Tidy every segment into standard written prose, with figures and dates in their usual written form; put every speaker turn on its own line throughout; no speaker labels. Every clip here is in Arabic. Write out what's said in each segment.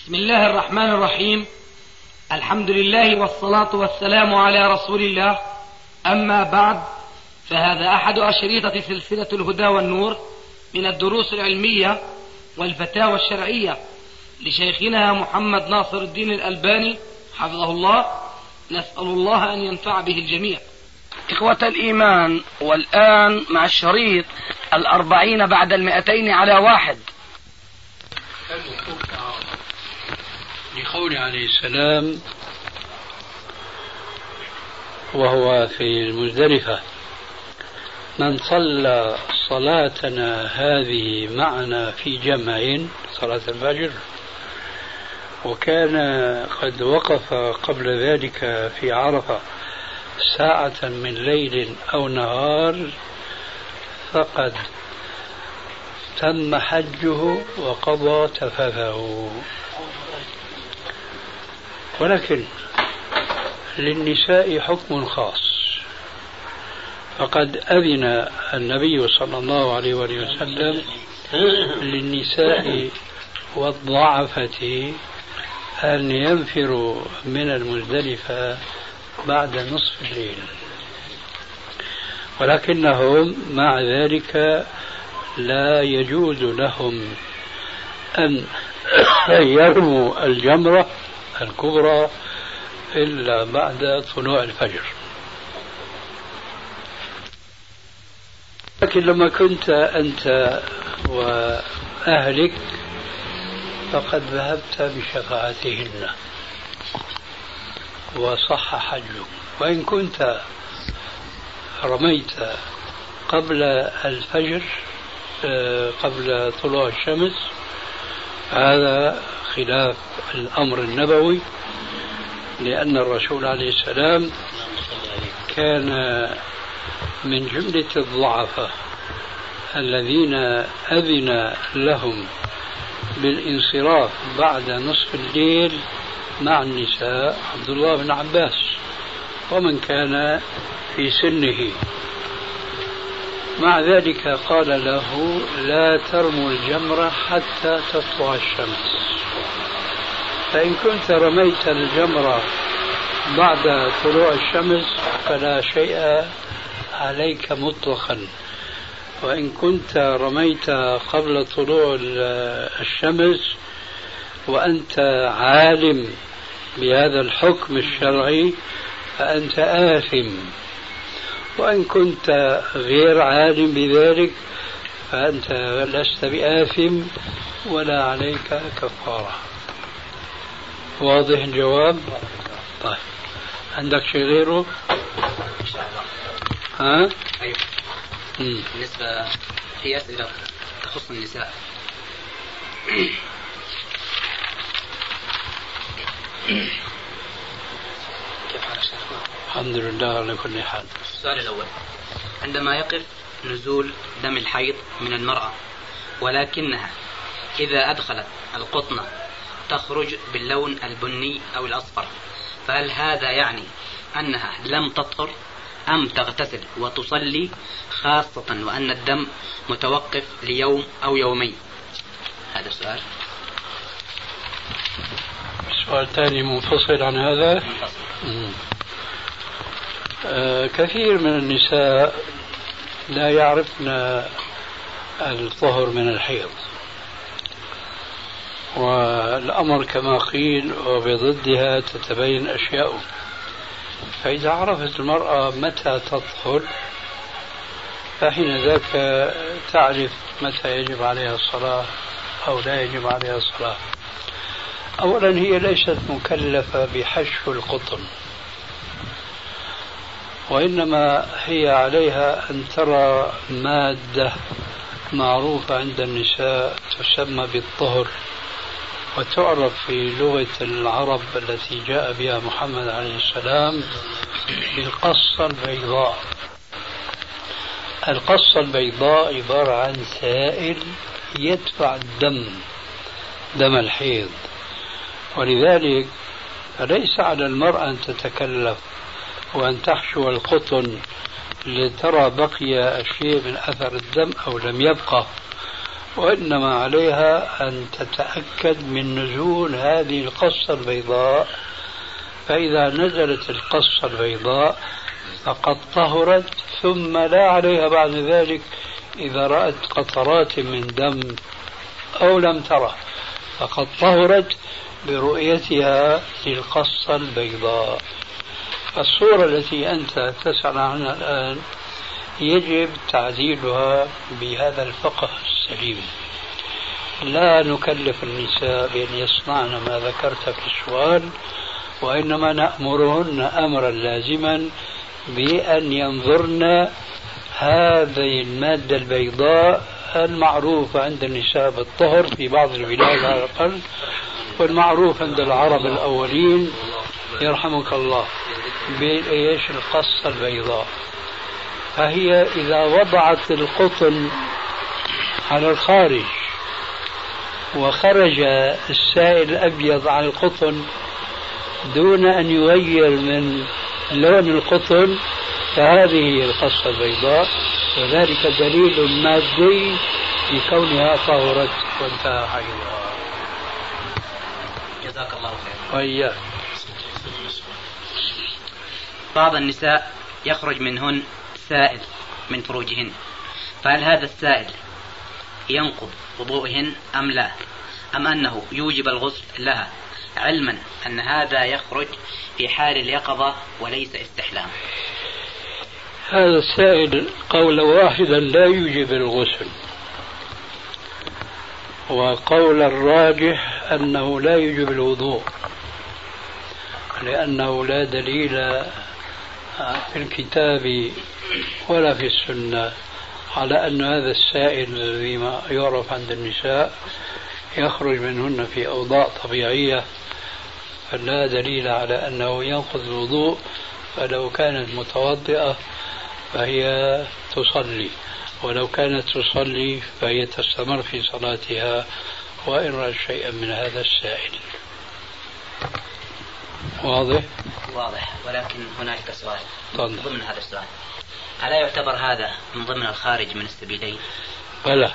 بسم الله الرحمن الرحيم. الحمد لله والصلاة والسلام على رسول الله. أما بعد، فهذا أحد أشريطة سلسلة الهدى والنور من الدروس العلمية والفتاوى الشرعية لشيخنا محمد ناصر الدين الألباني حفظه الله. نسأل الله أن ينفع به الجميع. إخوة الإيمان، والآن مع الشريط 40 بعد 200 على 1.
لقول عليه السلام وهو في المزدلفة: من صلى صلاتنا هذه معنا في جمع، صلاة الفجر، وكان قد وقف قبل ذلك في عرفة ساعة من ليل أو نهار، فقد تم حجه وقضى تفثه. ولكن للنساء حكم خاص، فقد أذن النبي صلى الله عليه وسلم للنساء والضعفة أن ينفروا من المزدلفة بعد نصف الليل، ولكنهم مع ذلك لا يجوز لهم أن يرموا الجمرة الكبرى إلا بعد طلوع الفجر. لكن لما كنت أنت وأهلك فقد ذهبت بشفاعتهن وصح حجك، وإن كنت رميت قبل الفجر قبل طلوع الشمس، هذا خلاف الأمر النبوي، لأن الرسول عليه السلام كان من جملة الضعفاء الذين أذن لهم بالانصراف بعد نصف الليل مع النساء عبد الله بن عباس ومن كان في سنه. مع ذلك قال له: لا ترموا الجمرة حتى تطلع الشمس، فإن كنت رميت الجمرة بعد طلوع الشمس فلا شيء عليك مطلقا، وإن كنت رميت قبل طلوع الشمس وأنت عالم بهذا الحكم الشرعي فأنت آثم، وإن كنت غير عالم بذلك فأنت لست بآثم ولا عليك كفارة. واضح الجواب؟ طيب، عندك شيء غيره؟
إن شاء الله.
ها؟
أيوه. بالنسبة في أسئلة تخص النساء. كيف حال شيخنا؟
الحمد لله على كل حال.
السؤال الأول: عندما يقف نزول دم الحيض من المرأة ولكنها إذا أدخلت القطنة تخرج باللون البني أو الأصفر، فهل هذا يعني أنها لم تطهر أم تغتسل وتصلي، خاصة وأن الدم متوقف ليوم أو يومين؟ هذا السؤال.
سؤال ثاني منفصل عن هذا. كثير من النساء لا يعرفن الطهر من الحيض، والأمر كما قيل وبضدها تتبين أشياء. فإذا عرفت المرأة متى تطهر فحين ذاك تعرف متى يجب عليها الصلاة أو لا يجب عليها الصلاة. أولا، هي ليست مكلفة بحشو القطن، وإنما هي عليها أن ترى مادة معروفة عند النساء تسمى بالطهر، وتعرف في لغة العرب التي جاء بها محمد عليه السلام بالقصة البيضاء. القصة البيضاء عبارة عن سائل يدفع دم الحيض، ولذلك فليس على المرأة أن تتكلف وأن تحشو القطن لترى بقي شيء من أثر الدم أو لم يبقى، وإنما عليها أن تتأكد من نزول هذه القصة البيضاء، فإذا نزلت القصة البيضاء فقد طهرت، ثم لا عليها بعد ذلك إذا رأت قطرات من دم أو لم ترى، فقد طهرت برؤيتها للقصة البيضاء. الصورة التي أنت تسأل عنها الآن يجب تعديلها بهذا الفقه السليم. لا نكلف النساء بأن يصنعن ما ذكرت في السؤال، وإنما نأمرهن أمرا لازما بأن ينظرن هذه المادة البيضاء المعروفة عند النساء بالطهر في بعض البلاد على الأقل، والمعروف عند العرب الأولين يرحمك الله بإيش القصة البيضاء. فهي إذا وضعت القطن على الخارج وخرج السائل الأبيض على القطن دون أن يغير من لون القطن، فهذه هي القصة البيضاء، وذلك دليل مادي لكونها طهرت وانتهى حيضها.
جزاك الله خير.
وإياك.
بعض النساء يخرج منهن سائل من فروجهن، فهل هذا السائل ينقض وضوئهن أم لا، أم أنه يوجب الغسل لها، علما أن هذا يخرج في حال اليقظة وليس استحلام؟
هذا السائل قولا واحدا لا يوجب الغسل، وقول الراجح أنه لا يوجب الوضوء، لأنه لا دليل في الكتاب ولا في السنة على أن هذا السائل الذي ما يعرف عند النساء يخرج منهن في أوضاع طبيعية، فلا دليل على أنه ينقض الوضوء. فلو كانت متوضئة فهي تصلي، ولو كانت تصلي فهي تستمر في صلاتها وإن رأت شيئا من هذا السائل. واضح؟
واضح، ولكن هناك سؤال
طبعا.
ضمن هذا السؤال، ألا يعتبر هذا من ضمن الخارج من السبيلين؟
بلى،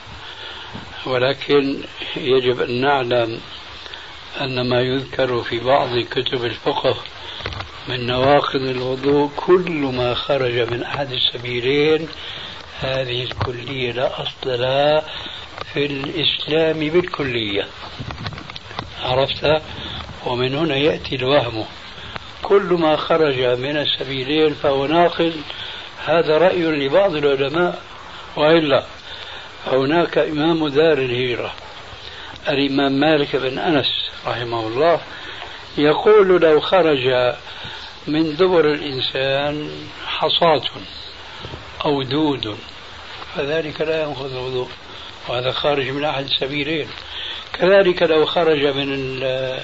ولكن يجب أن نعلم أن ما يذكر في بعض كتب الفقه من نواقض الوضوء كل ما خرج من أحد السبيلين، هذه الكلية لا أصل لها في الإسلام بالكلية. عرفت؟ ومن هنا يأتي الوهم، كل ما خرج من السبيلين فهو ناقض. هذا رأي لبعض العلماء، وإلا هناك إمام دار الهجرة الإمام مالك بن أنس رحمه الله يقول لو خرج من دبر الإنسان حصاة أو دود فذلك لا ينقض الوضوء، وهذا خارج من أحد السبيلين. كذلك لو خرج من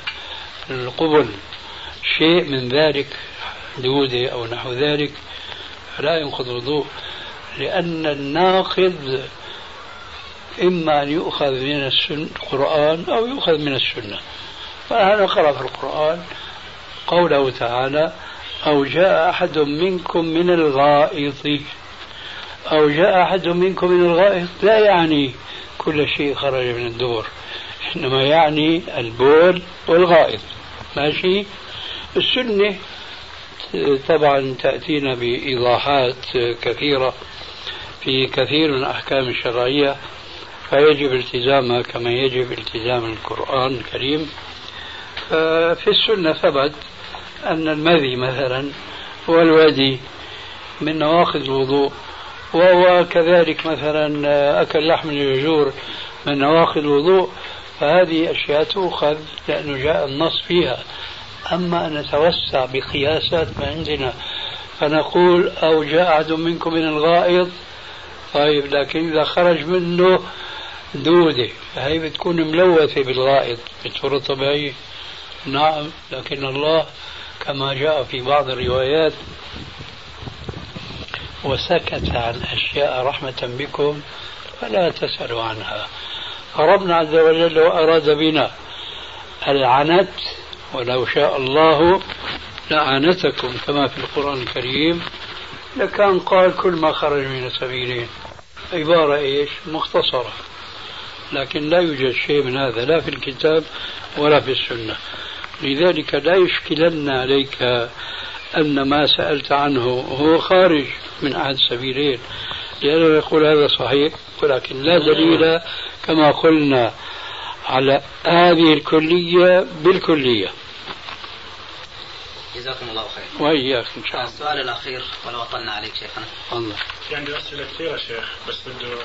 القبل شيء من ذلك، دودة أو نحو ذلك، فلا ينقض الوضوء، لأن الناقض إما أن يؤخذ من القرآن أو يؤخذ من السنة. فأنا قرأ في القرآن قوله تعالى أو جاء أحد منكم من الغائط، أو جاء أحد منكم من الغائط لا يعني كل شيء خرج من الدبر، إنما يعني البول والغائط. ماشي؟ السنة طبعا تأتينا بإيضاحات كثيرة في كثير من الأحكام الشرعية، فيجب التزامها كما يجب التزام القرآن الكريم. في السنة ثبت أن المذي مثلا والودي من نواقض الوضوء، وهو كذلك مثلا أكل لحم الجزور من نواقض الوضوء، فهذه أشياء تؤخذ لأنه جاء النص فيها. أما أن نتوسع بقياسات ما عندنا فنقول أو جاء أحد منكم من الغائط، طيب لكن إذا خرج منه دودة فهي بتكون ملوثة بالغائط بصورة طبيعية. نعم، لكن الله كما جاء في بعض الروايات وسكت عن أشياء رحمة بكم فلا تسألوا عنها. فربنا عز وجل لو أراد بنا العنت ولو شاء الله لعنتكم كما في القرآن الكريم، لكان قال كل ما خرج من السبيلين. عبارة إيش؟ مختصرة. لكن لا يوجد شيء من هذا لا في الكتاب ولا في السنة. لذلك لا يشكلن عليك أن ما سألت عنه هو خارج من أحد السبيلين، لأنه يقول هذا صحيح ولكن لا دليل كما قلنا على هذه الكلية بالكلية.
جزاكم الله خير.
وإياك إن شاء الله.
السؤال الأخير ولو أطلنا عليك شيخنا.
الله.
في عندي أسئلة كثيرة شيخ بس بده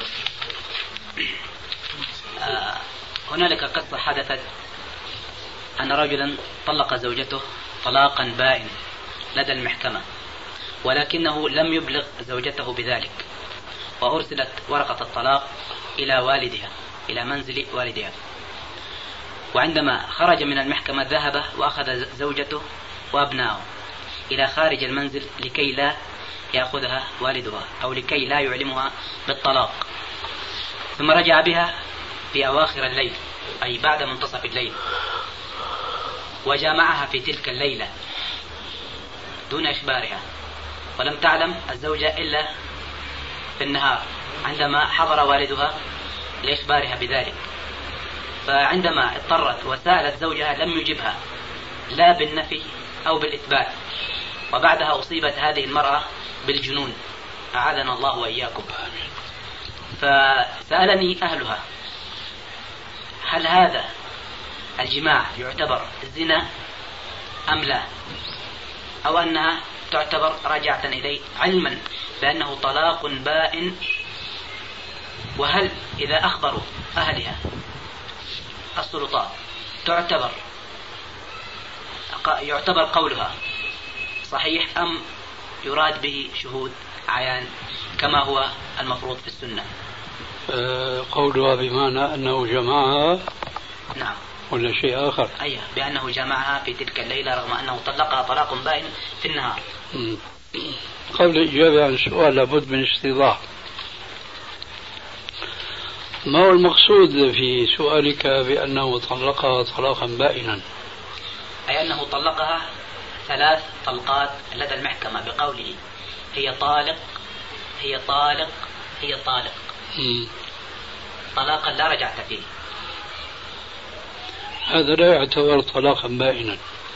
هنالك قصة حدثت أن رجلا طلق زوجته طلاقا بائن لدى المحكمة، ولكنه لم يبلغ زوجته بذلك، وأرسلت ورقة الطلاق إلى والدها، إلى منزل والدها. وعندما خرج من المحكمة ذهب وأخذ زوجته وأبنائه إلى خارج المنزل لكي لا يأخذها والدها أو لكي لا يعلمها بالطلاق. ثم رجع بها في أواخر الليل، أي بعد منتصف الليل، وجامعها في تلك الليلة دون إخبارها، ولم تعلم الزوجة إلا في النهار عندما حضر والدها لإخبارها بذلك. فعندما اضطرت وسألت زوجها لم يجبها لا بالنفي أو بالإثبات، وبعدها أصيبت هذه المرأة بالجنون أعاذنا الله وإياكم. فسألني أهلها هل هذا الجماع يعتبر زنا أم لا، أو أنها تعتبر رجعة إليه علما بأنه طلاق بائن، وهل إذا أخبروا أهلها السلطات يعتبر قولها صحيح أم يراد به شهود عيان كما هو المفروض في السنة؟
قولها بمعنى أنه جمعها.
نعم.
ولا شيء آخر؟
أيه، بأنه جمعها في تلك الليلة رغم أنه طلقها طلاق بائن في النهار.
قبل الإجابة عن السؤال لابد من استيضاح. ما هو المقصود في سؤالك بأنه طلقها طلاقا بائنا؟
أي أنه طلقها 3 طلقات لدى المحكمة بقوله هي طالق هي طالق هي طالق، طلاقا لا رجعت فيه.
هذا لا يعتبر طلاقا بائنا،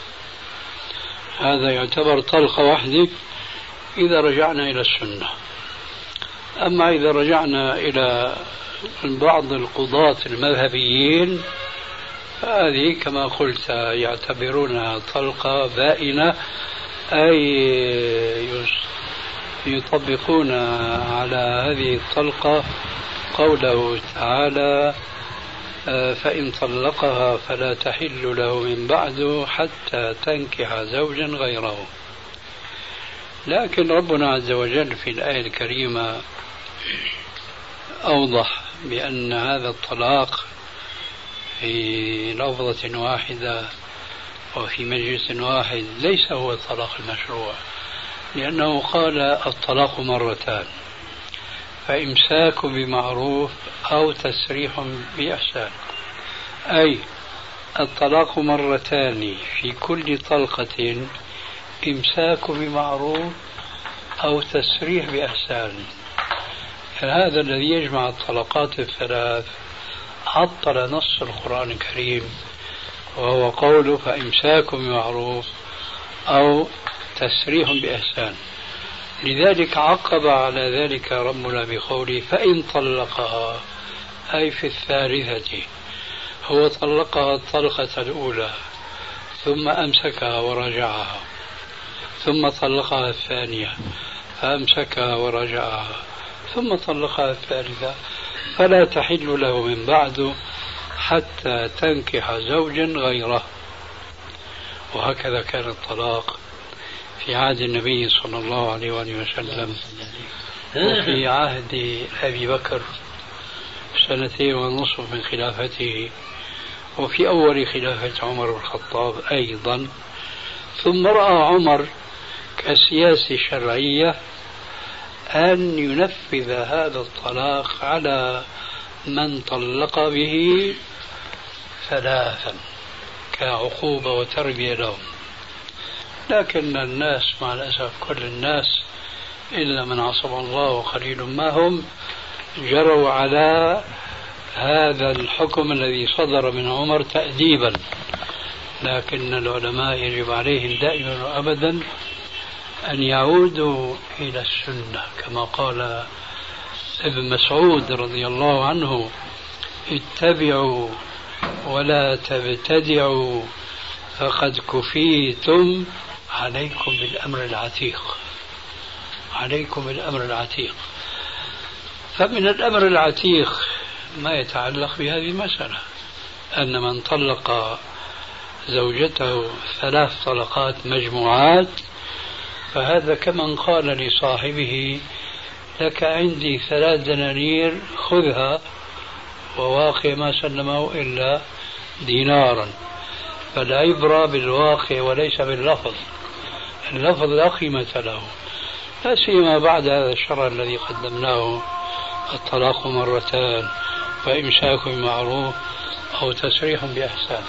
هذا يعتبر طلقة واحدة إذا رجعنا إلى السنة. أما إذا رجعنا إلى بعض القضاة المذهبيين فهذه كما قلت يعتبرونها طلقة بائنة، أي يطبقون على هذه الطلقة قوله تعالى فإن طلقها فلا تحل له من بعد حتى تنكح زوجا غيره. لكن ربنا عز وجل في الآية الكريمة أوضح بأن هذا الطلاق في لفظة واحدة وفي مجلس واحد ليس هو الطلاق المشروع، لأنه قال الطلاق مرتان، فإمساك بمعروف أو تسريح بإحسان، أي الطلاق مرتان في كل طلقة إمساك بمعروف أو تسريح بإحسان. فهذا الذي يجمع الطلقات الثلاث عطل نص القرآن الكريم، وهو قوله فإمساك بمعروف أو تسريح بإحسان. لذلك عقب على ذلك ربنا بقوله فإن طلقها، أي في الثالثة. هو طلقها الطلقة الأولى ثم أمسكها ورجعها، ثم طلقها الثانية فأمسكها ورجعها، ثم طلقها الثالثة، فلا تحل له من بعد حتى تنكح زوجا غيره. وهكذا كان الطلاق في عهد النبي صلى الله عليه وآله وسلم، وفي عهد أبي بكر 2.5 من خلافته، وفي أول خلافة عمر بن الخطاب أيضا. ثم رأى عمر كسياسة شرعية أن ينفذ هذا الطلاق على من طلق به 3 كعقوبة وتربية لهم. لكن الناس مع الأسف كل الناس إلا من عصم الله وقليل ما هم جروا على هذا الحكم الذي صدر من عمر تأديبا، لكن العلماء يجب عليهم دائما وأبدا أن يعودوا إلى السنة، كما قال ابن مسعود رضي الله عنه: اتبعوا ولا تبتدعوا فقد كفيتم، عليكم بالأمر العتيق. عليكم بالأمر العتيق. فمن الأمر العتيق ما يتعلق بهذه المسألة، أن من طلق زوجته 3 طلقات مجموعات فهذا كمن قال لصاحبه: لك عندي 3 دنانير خذها، وواقع ما سلمه إلا دينارا. فالعبرة بالواقع وليس باللفظ، اللفظ لا قيمة له، لا سيما بعد هذا الشرع الذي قدمناه: الطلاق 2 مرتان، فإمساك بمعروف أو تسريح بإحسان.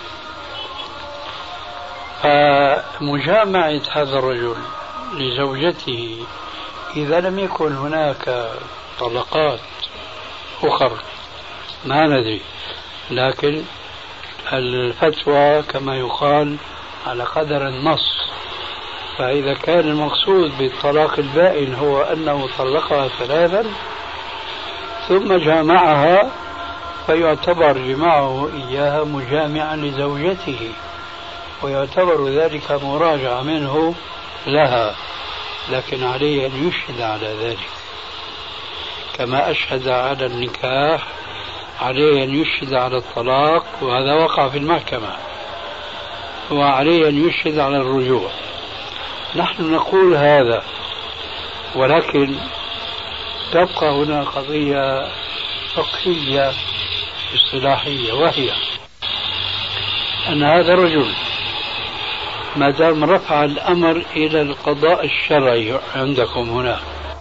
فمجامعة هذا الرجل لزوجته إذا لم يكن هناك طلقات أخرى ما ندري، لكن الفتوى كما يقال على قدر النص. فإذا كان المقصود بالطلاق البائن هو أنه طلقها 3 ثم جامعها، فيعتبر جماعه إياها مجامعا لزوجته، ويعتبر ذلك مراجعة منه لها، لكن عليه أن يشهد على ذلك كما أشهد على النكاح، عليه أن يشهد على الطلاق، وهذا وقع في المحكمة، وعليه أن يشهد على الرجوع. نحن نقول هذا، ولكن تبقى هنا قضية فقهية اصطلاحية، وهي أن هذا الرجل ما دام رفع الأمر إلى القضاء الشرعي عندكم هنا،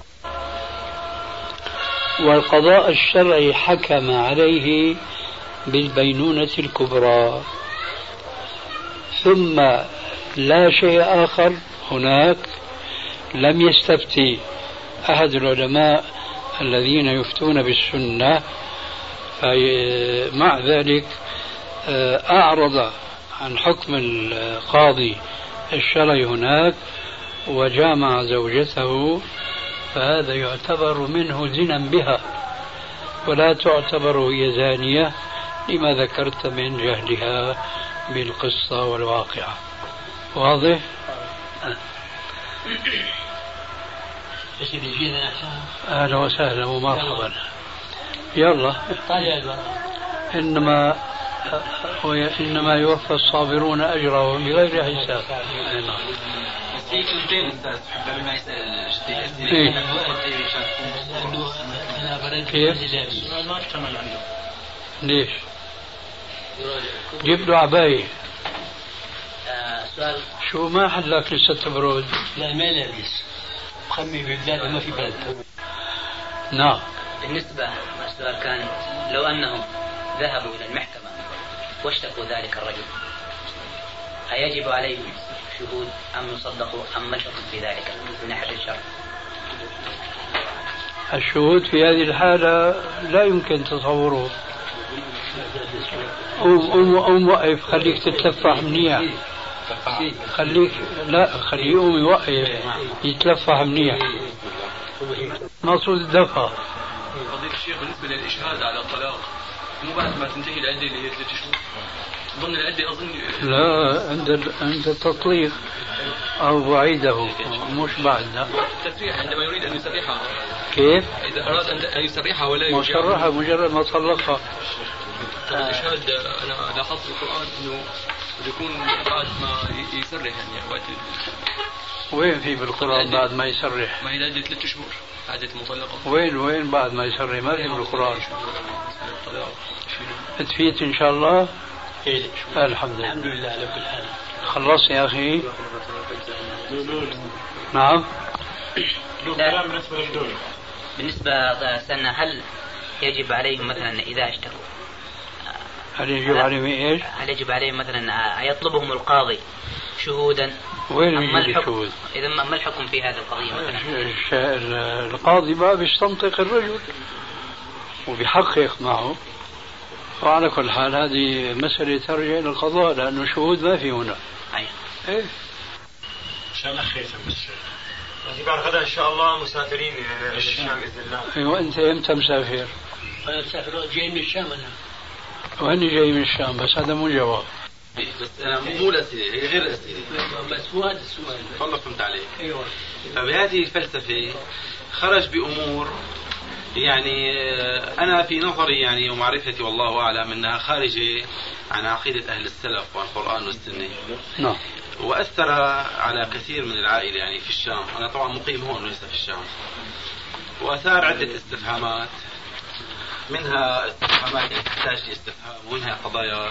والقضاء الشرعي حكم عليه بالبينونة الكبرى، ثم لا شيء آخر هناك، لم يستفتي أحد العلماء الذين يفتون بالسنة، فمع ذلك أعرض عن حكم القاضي الشرعي هناك وجامع زوجته، فهذا يعتبر منه زنا بها، ولا تعتبر هي زانية لما ذكرت من جهلها بالقصة والواقعة. واضح؟ أهلا وسهلا ومرحبا. يلا، إنما يوفى الصابرون أجرهم بغير حساب. كيف؟ ليش؟ جيب له عباية. شو ما حلك لسه تبرد؟
لا ما لابس، مخمي ببلاد ما في بلد.
نعم.
بالنسبة السؤال كان لو أنهم ذهبوا إلى المحكمة واشتكوا ذلك الرجل، أيجب عليهم شهود أم يصدقوا أم ما الحكم في ذلك من ناحية الشرع؟
الشهود في هذه الحالة لا يمكن تصوره. قوم وقف، خليك تتلفح منيح، خليه يقوم يوقف يتلفح منيح. مقصود الدفع.
فضيلة الشيخ بالنسبة للإشهاد على الطلاق مو بعد ما تنتهي العدة اللي هي 3 شهور؟ ضمن العدة أظن.
لا، عند التطليق أو بعيده، مش بعد. لا،
التسريح عندما يريد أن يسرحها.
كيف؟
إذا أراد أن يسرحها ولا
مشرحة مجرد ما طلقها.
الإشهاد أنا لاحظت في القرآن إنه يكون بعد ما يسرح، يعني وقت.
وين في بالقرآن بعد ما يسرح؟
ما هي العدة 3 شهور، عدة المطلقة.
وين بعد ما يسرح؟ ما في بالقرآن. تفيت إن شاء الله. الحمد
لله على كل حال.
خلص يا أخي. نعم.
بالنسبة سنة، هل يجب عليهم مثلا إذا اشتكوا،
هل يجب عليهم إيش؟
هل يجب عليهم مثلا يطلبهم القاضي شهودا؟
وين يجب الشهود؟
إذا ما الحكم في هذه القضية مثلا؟
القاضي ما بيستنطق الرجل وبيحقق معه، وعلى كل حال هذه مسألة ترجع إلى القضاء لأنه شهود ما في هنا.
أي.
إيه؟
عشان أخيثم بالشيخ.
يعني بعد غدا إن شاء الله مسافرين للشام بإذن الله.
أيوة. أنت إمتى مسافر؟
أنا مسافر جاي من الشام أنا.
وأني جاي من الشام بس هذا مو جواب.
بس أنا مو الأسئلة هي غير الأسئلة.
بس مو هذا السؤال.
والله فهمت عليك.
أيوة.
فبهذه الفلسفة خرج بأمور يعني أنا في نظري يعني ومعرفتي والله أعلم أنها خارجة عن عقيدة أهل السلف والقرآن والسنة.
نعم.
وأثر على كثير من العائلة يعني في الشام. أنا طبعا مقيم هون وليس في الشام. وأثار عدة استفهامات منها استفهامات تحتاج لاستفهام ومنها قضايا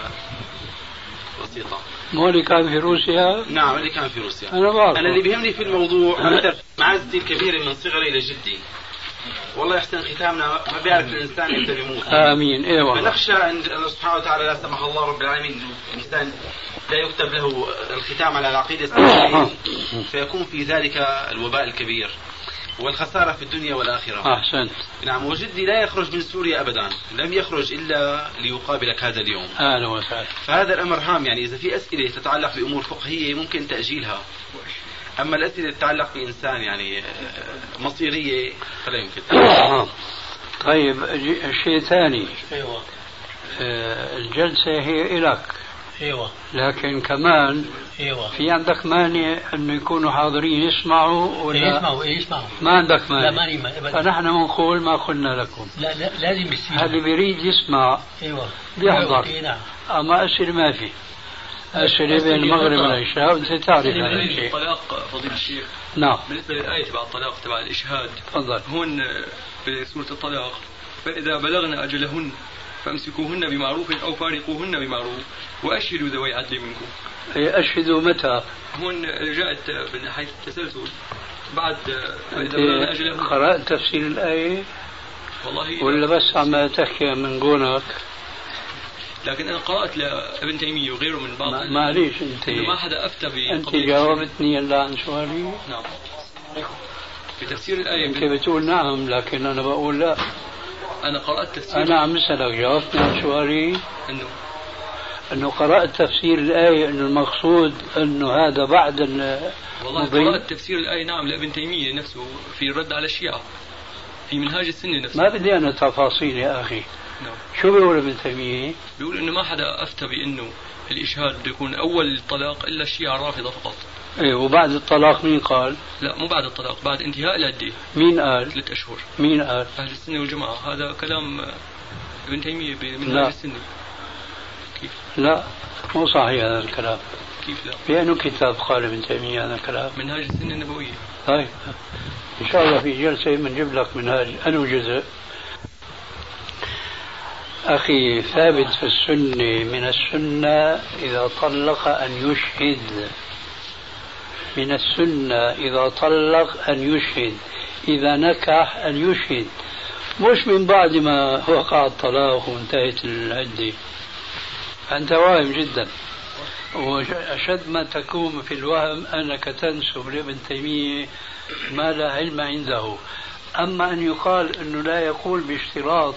بسيطة.
مو اللي كان في روسيا؟
نعم اللي كان في روسيا.
أنا بعرف.
أنا اللي بيهمني في الموضوع أكثر معزتي الكبيرة من صغري لجدي. والله يحسن ختامنا ما بيعرف الإنسان إمتى بيموت.
آمين. إيه والله.
فنخشى أن الله سبحانه وتعالى لا سمح الله رب العالمين الإنسان لا يكتب له الختام على العقيدة السلفية فيكون في ذلك الوباء الكبير والخسارة في الدنيا والآخرة.
أحسنت.
نعم. وجدي لا يخرج من سوريا أبدا. لم يخرج إلا ليقابلك هذا اليوم.
أهلا وسهلا.
فهذا الأمر هام يعني إذا في أسئلة تتعلق بأمور فقهية ممكن تأجيلها. أما الأسئلة تتعلق بإنسان يعني مصيرية فلا يمكن.
طيب شيء ثاني.
أيوة.
الجلسة هي إلك.
أيوة.
لكن كمان
أيوة.
في عندك مانع أنه يكونوا حاضرين يسمعوا ولا
يسمعوا
ما عندك مانع؟
لا ماني ما
فنحن بنقول ما قلنا لكم.
لا لازم يصير.
اللي بيريد يسمع
أيوة
بيحضر.
أيوة. نعم.
أما أسئلة ما في. أسئلة بين المغرب والعشاء وأنت تعرف هذا الشيء.
الطلاق فضيلة الشيخ.
نعم.
بالنسبة للآية تبع الطلاق تبع الإشهاد.
تفضل.
هون بسورة الطلاق فإذا بلغنا أجلهن فامسكوهن بمعروف أو فارقوهن بمعروف وأشهدوا ذوي عدل منكم.
أشهدوا متى؟
هون جاءت من حيث التسلسل بعد فإذا بلغنا أجلهن.
قرأت تفسير الآية؟
والله
ولا بس عم تحكي من قولك؟
لكن أنا قرأت لابن تيمية وغيره من بعض.
معليش أنت
ما حدا أفتى
أنت جاوبتني إلا عن سؤالي.
نعم. في تفسير الآية
أنت بتقول نعم لكن أنا بقول لا.
أنا قرأت تفسير.
أنا عم أسألك جاوبتني عن سؤالي.
إنه
قرأت تفسير الآية إنه المقصود إنه هذا بعد
والله قرأت تفسير الآية نعم لابن تيمية نفسه في الرد على الشيعة في منهاج السنة نفسه.
ما بدي أنا تفاصيل يا أخي.
نعم.
شو بيقول ابن تيمية؟
بيقول إنه ما حدا أفتى بإنه الإشهاد بده يكون أول الطلاق إلا الشيعة الرافضة فقط.
إيه وبعد الطلاق مين قال؟
لا مو بعد الطلاق بعد انتهاء العدة.
مين قال؟
3 أشهر.
مين قال؟
أهل السنة والجماعة. هذا كلام ابن تيمية بمنهاج السنة. كيف؟
لا مو صحيح هذا الكلام.
كيف لا؟
بأنه كتاب قال ابن تيمية هذا الكلام؟
منهاج السنة النبوية.
طيب إن شاء الله في جلسة بنجيب لك منهاج أنو جزء. أخي ثابت في السنة من السنة إذا طلق أن يشهد. من السنة إذا طلق أن يشهد. إذا نكح أن يشهد. مش من بعد ما وقع الطلاق وانتهت العدة. أنت واهم جدا. وأشد ما تكون في الوهم أنك تنسب لابن تيمية ما لا علم عنده. أما أن يقال أنه لا يقول باشتراط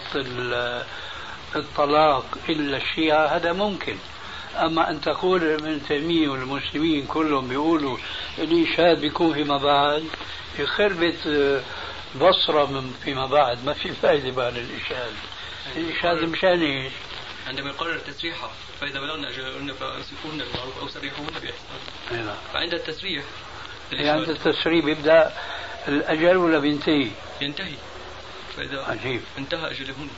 الطلاق إلا الشيعة هذا ممكن. أما أن تقول ابن تيمية والمسلمين كلهم بيقولوا الإشهاد بيكون فيما بعد يخربت بصرة من فيما بعد ما في فائدة بعد الإشهاد. الإشهاد مشان إيش؟
عندما يقرر التسريحة فإذا بلغنا أجلهن فأمسكوهن بالمعروف أو سرحوهن بإحسان. فعند التسريح
عند التسريح يبدأ الأجل ولا بينتهي؟
ينتهي. فإذا
عجيب.
انتهى أجلهن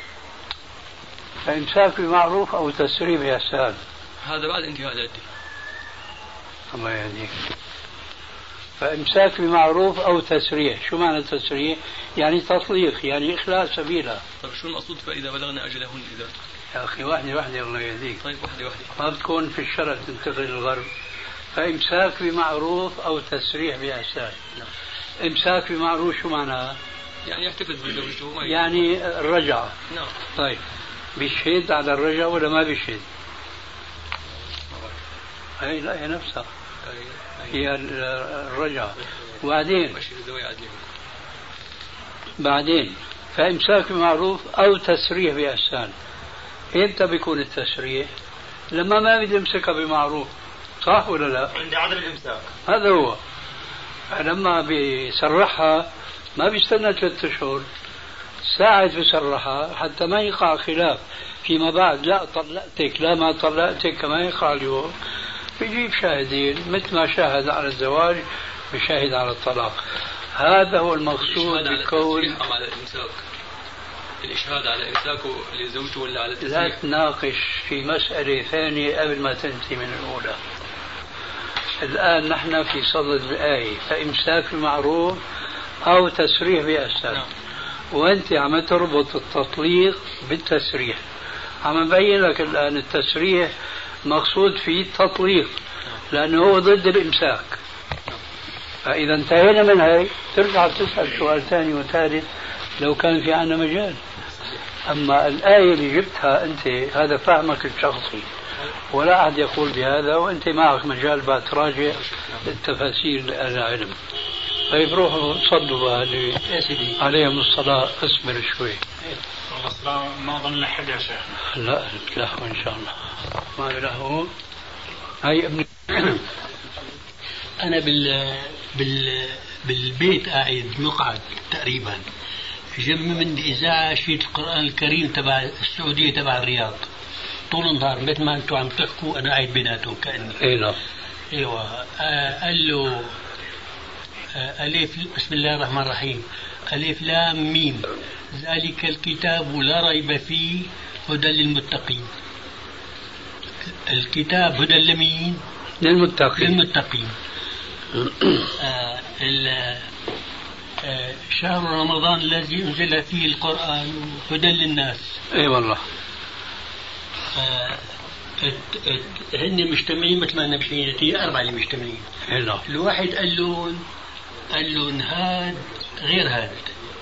فإمساك بمعروف أو تسريح بإحسان.
هذا بعد انتهاء العدة.
الله يهديك. فإمساك بمعروف أو تسريح. شو معنى التسريح؟ يعني تطليق يعني إخلاء سبيلها.
طيب شو المقصود فإذا بلغنا أجلهن إذا؟
يا أخي واحدة الله يهديك.
طيب واحدة
ما بتكون في الشرع تنتقل للغرب. فإمساك بمعروف أو تسريح بإحسان. إمساك بمعروف شو معناها؟
يعني يحتفظ بزوجته
يعني الرجعة.
نعم.
طيب بيشهد على الرجعة ولا ما بيشهد؟ هي لا هي نفسها هي الرجعة. وبعدين فإمساك بمعروف أو تسريح بإحسان. إمتى بيكون التسريح؟ لما ما بده يمسكها بمعروف، صح ولا لا؟
عند عدم الإمساك.
هذا هو. لما بيسرحها ما بيستنى 3 أشهر، ساعة بيسرحها حتى ما يقع خلاف فيما بعد، لا طلقتك لا ما طلقتك كما يقع اليوم، بيجيب شاهدين مثل ما شاهد على الزواج بشاهد على الطلاق. هذا هو المقصود بكون
الإشهاد على إمساكه لزوجته ولا على التسريح؟
لا تناقش في مسألة ثانية قبل ما تنتهي من الأولى. الآن نحن في صدد الآية، فإمساك بمعروف أو تسريح بإحسان. وأنت عم تربط التطليق بالتسريح. عم نبين لك الآن التسريح مقصود فيه التطليق لأنه هو ضد الإمساك. فإذا انتهينا من هاي ترجع تسأل سؤال ثاني وثالث لو كان في عنا مجال. أما الآية اللي جبتها أنت هذا فهمك الشخصي، ولا أحد يقول بهذا، وأنت معك مجال بعد تراجع التفاسير العلم. طيب روحوا صلوا عليهم الصلاة. اصبر شوي.
ما ظن حد يا شيخ.
لا إن شاء الله ما له. هاي ابن
أنا بالبيت قاعد مقعد تقريبا جنب من إذاعة شيء القرآن الكريم تبع السعودية تبع الرياض طول النهار مثل ما أنتم عم تحكوا أنا قاعد بيناتهم كأني. أيوة. قال له ألف بسم الله الرحمن الرحيم ألف لام ميم ذلك الكتاب لا ريب فيه هدى للمتقين. الكتاب هدى لمين؟ للمتقين. شهر رمضان الذي أنزل فيه القرآن هدى للناس.
اي والله.
هن مجتمعين مثل ما أنا مجتمعين 4 اللي مجتمعين. الواحد قال له هاد غير هاد،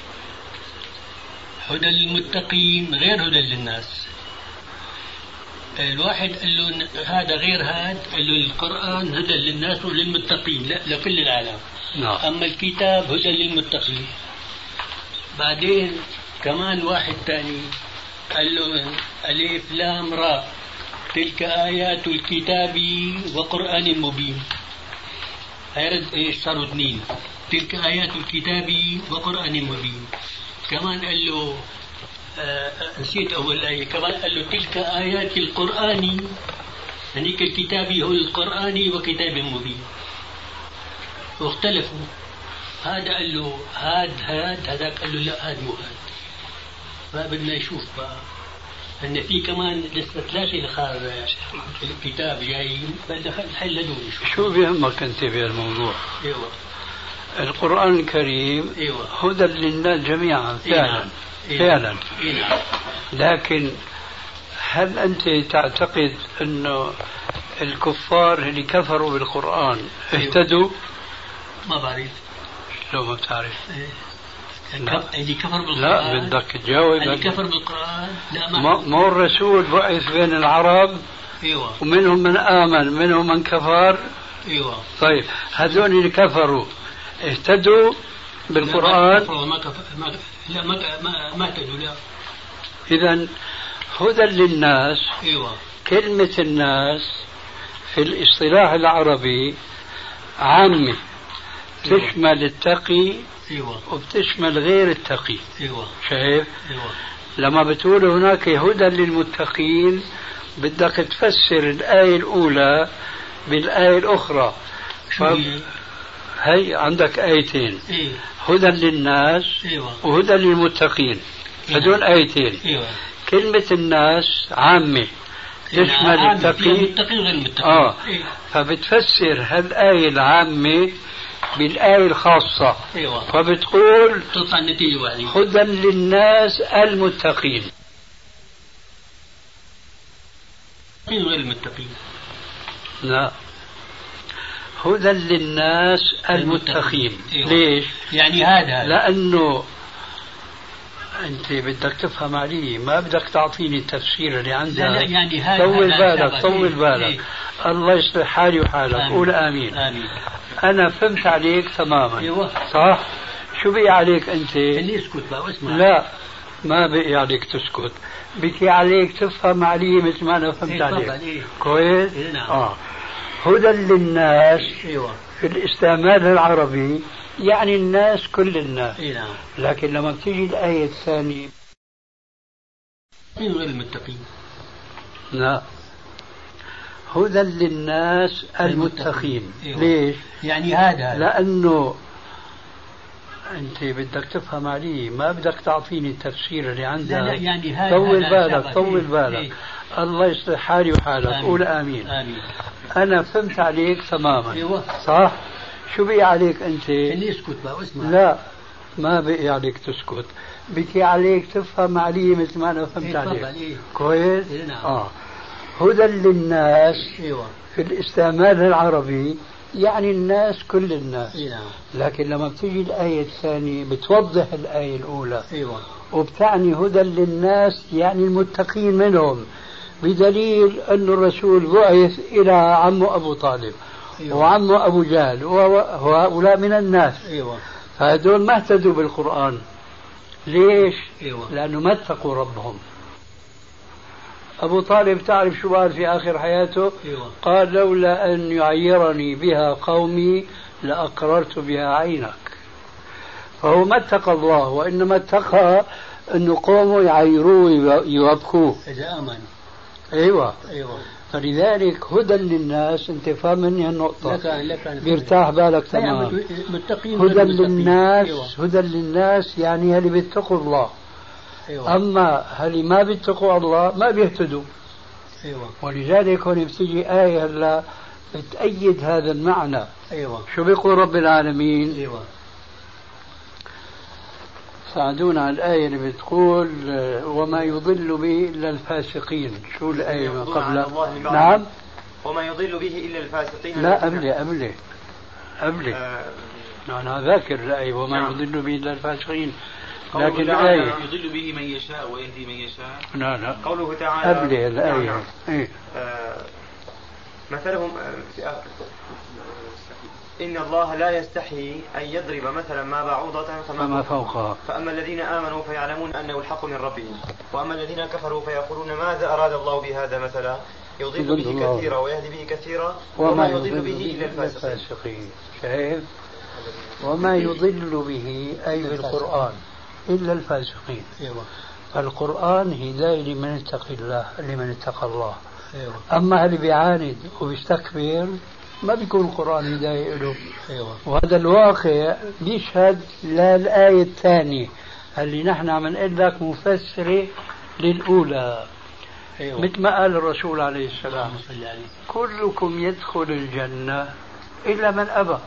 هدى للمتقين غير هدى للناس. الواحد قال له هذا غير هاد، قال له القرآن هدى للناس وللمتقين لا لكل العالم. أما الكتاب هدى للمتقين. بعدين كمان واحد ثاني قال له ألف لام راء تلك آيات الكتاب وقرآن مبين. هيرد صاروا 2 تلك آيات الكتاب وقرآن مبين. كمان قال له نسيت أول آية كمان قال له تلك آيات القرآن هنيك الكتاب هو القرآن وكتاب مبين. واختلفوا، هذا قال له هذاك قال له لا هذا مو هذا. فبدنا نشوف بقى ان في كمان لسه 3 لخار الكتاب جاي بدنا نحل هذول.
شو بيهمك انت بهالموضوع؟
ايوه
القرآن الكريم
أيوة.
هدى للناس جميعا فعلا. لكن هل أنت تعتقد أنه الكفار اللي كفروا بالقرآن اهتدوا؟
ما بعرف.
شو ما بتعرف؟
اللي كفر بالقرآن
لا بدك تجاوب.
اللي كفر بالقرآن لا
ما الرسول بعث بين العرب.
أيوة.
ومنهم من آمن منهم من كفر.
أيوة.
طيب هذول اللي كفروا اهتدوا بالقرآن؟
ما اهتدوا لا.
إذن هدى للناس.
أيوة.
كلمة الناس في الاصطلاح العربي عامة تشمل التقي.
أيوة.
وبتشمل غير التقي.
أيوة.
شايف؟
أيوة.
لما بتقول هناك هدى للمتقين بدك تفسر الآية الأولى بالآية الأخرى. هي عندك آيتين.
إيه؟
هدى للناس.
أيوة.
وهدى للمتقين. هذول آيتين.
أيوة.
كلمة الناس عامة تشمل التقي.
المتقين غير المتقين.
إيه؟ فبتفسر هالآية العامة بالآية الخاصة.
أيوة.
فبتقول
تطلع النتيجة واحدة.
هدى للناس المتقين.
غير المتقين.
لا هدى للناس المتقين.
أيوة.
ليش؟
يعني هذا
لأنه أنت بدك تفهم علي، ما بدك تعطيني التفسير اللي عندك.
لا يعني هذا
طول بالك.
إيه؟
الله يصلح حالي وحالك. قول آمين. أنا فهمت عليك تماما.
أيوة.
صح؟ شو بقي عليك أنت؟
اللي اسكت بقى واسمع.
لا ما بقي عليك تسكت. بكي عليك تفهم علي مثل ما أنا فهمت عليك. كويس؟
نعم.
هدى للناس.
أيوة.
في الاستعمال العربي يعني الناس كل الناس.
نعم.
لكن لما بتيجي الآية الثانية
غير المتقين.
لا، هدى للناس المتقين.
أيوة.
ليش؟
يعني هذا
لأنه أنت بدك تفهم علي، ما بدك تعطيني التفسير اللي عندك.
لا يعني
طول بالك. الله يصلح حالي وحالك. قول آمين.
آمين.
أنا فهمت عليك تماما.
أيوة.
صح؟ شو بقي عليك أنت؟
إني أسكت بقى واسمع.
لا، ما بقي عليك تسكت، بقي عليك تفهم علي مثل ما أنا فهمت عليك. كويس؟
نعم.
هدى للناس.
أيوة.
في الاستعمال العربي يعني الناس كل الناس.
نعم.
لكن لما بتيجي الآية الثانية بتوضح الآية الأولى.
أيوة.
وبتعني هدى للناس يعني المتقين منهم، بدليل أن الرسول بعث إلى عمه أبو طالب. أيوة. وعمه أبو جهل وهؤلاء من الناس.
أيوة.
فهذول ما اهتدوا بالقرآن. ليش؟
أيوة.
لأنه ما اتقوا ربهم. أبو طالب تعرف شو قال في آخر حياته؟
أيوة.
قال لولا أن يعيرني بها قومي لأقررت بها عينك. فهو ما اتقى الله، وإنما اتقى أن قومه يعيروه يوبكوه
إذا آمن.
أيوة.
أيوة.
فلذلك هدى للناس. انت فاهم مني هالنقطة؟
لك
بيرتاح بالك تمام. هدى للناس. أيوة. هدى للناس يعني اللي بيتقوا الله.
أيوة.
أما اللي ما بيتقوا الله ما بيهتدوا.
أيوة.
ولذلك هون بتيجي آية هلا بتأيد هذا المعنى.
أيوة.
شو بيقول رب العالمين؟
أيوة.
ساعدونا على الآية اللي بتقول وما يضل به إلا الفاسقين. شو الآية من قبل؟ نعم.
وما يضل به إلا الفاسقين.
لا قبل أنا ذاكر الآية وما يضل به إلا الفاسقين. لكن الآية
يضل به من يشاء ويهدي من يشاء.
لا
قوله تعالى
قبل الآية. إيه؟
مثلهم إن الله لا يستحي أن يضرب مثلا ما بعوضة فما فوقها. فأما الذين آمنوا فيعلمون أنه الحق من ربهم، وأما الذين كفروا فيقولون ماذا أراد الله بهذا مثلا يضل به كثيرا ويهدي به كثيرا وما يضل به إلا الفاسقين.
شايف؟ وما يضل به أي بالقرآن إلا الفاسقين. فالقرآن هداية لمن اتقى الله، لمن اتقى الله. أما اللي بيعاند وبيستكبر ما بيكون القرآن هداية له. وهذا الواقع بيشهد للآية الثانية اللي نحن عم نقول لك مفسرة للأولى. مثل ما قال الرسول عليه السلام كلكم يدخل الجنة إلا من أبى.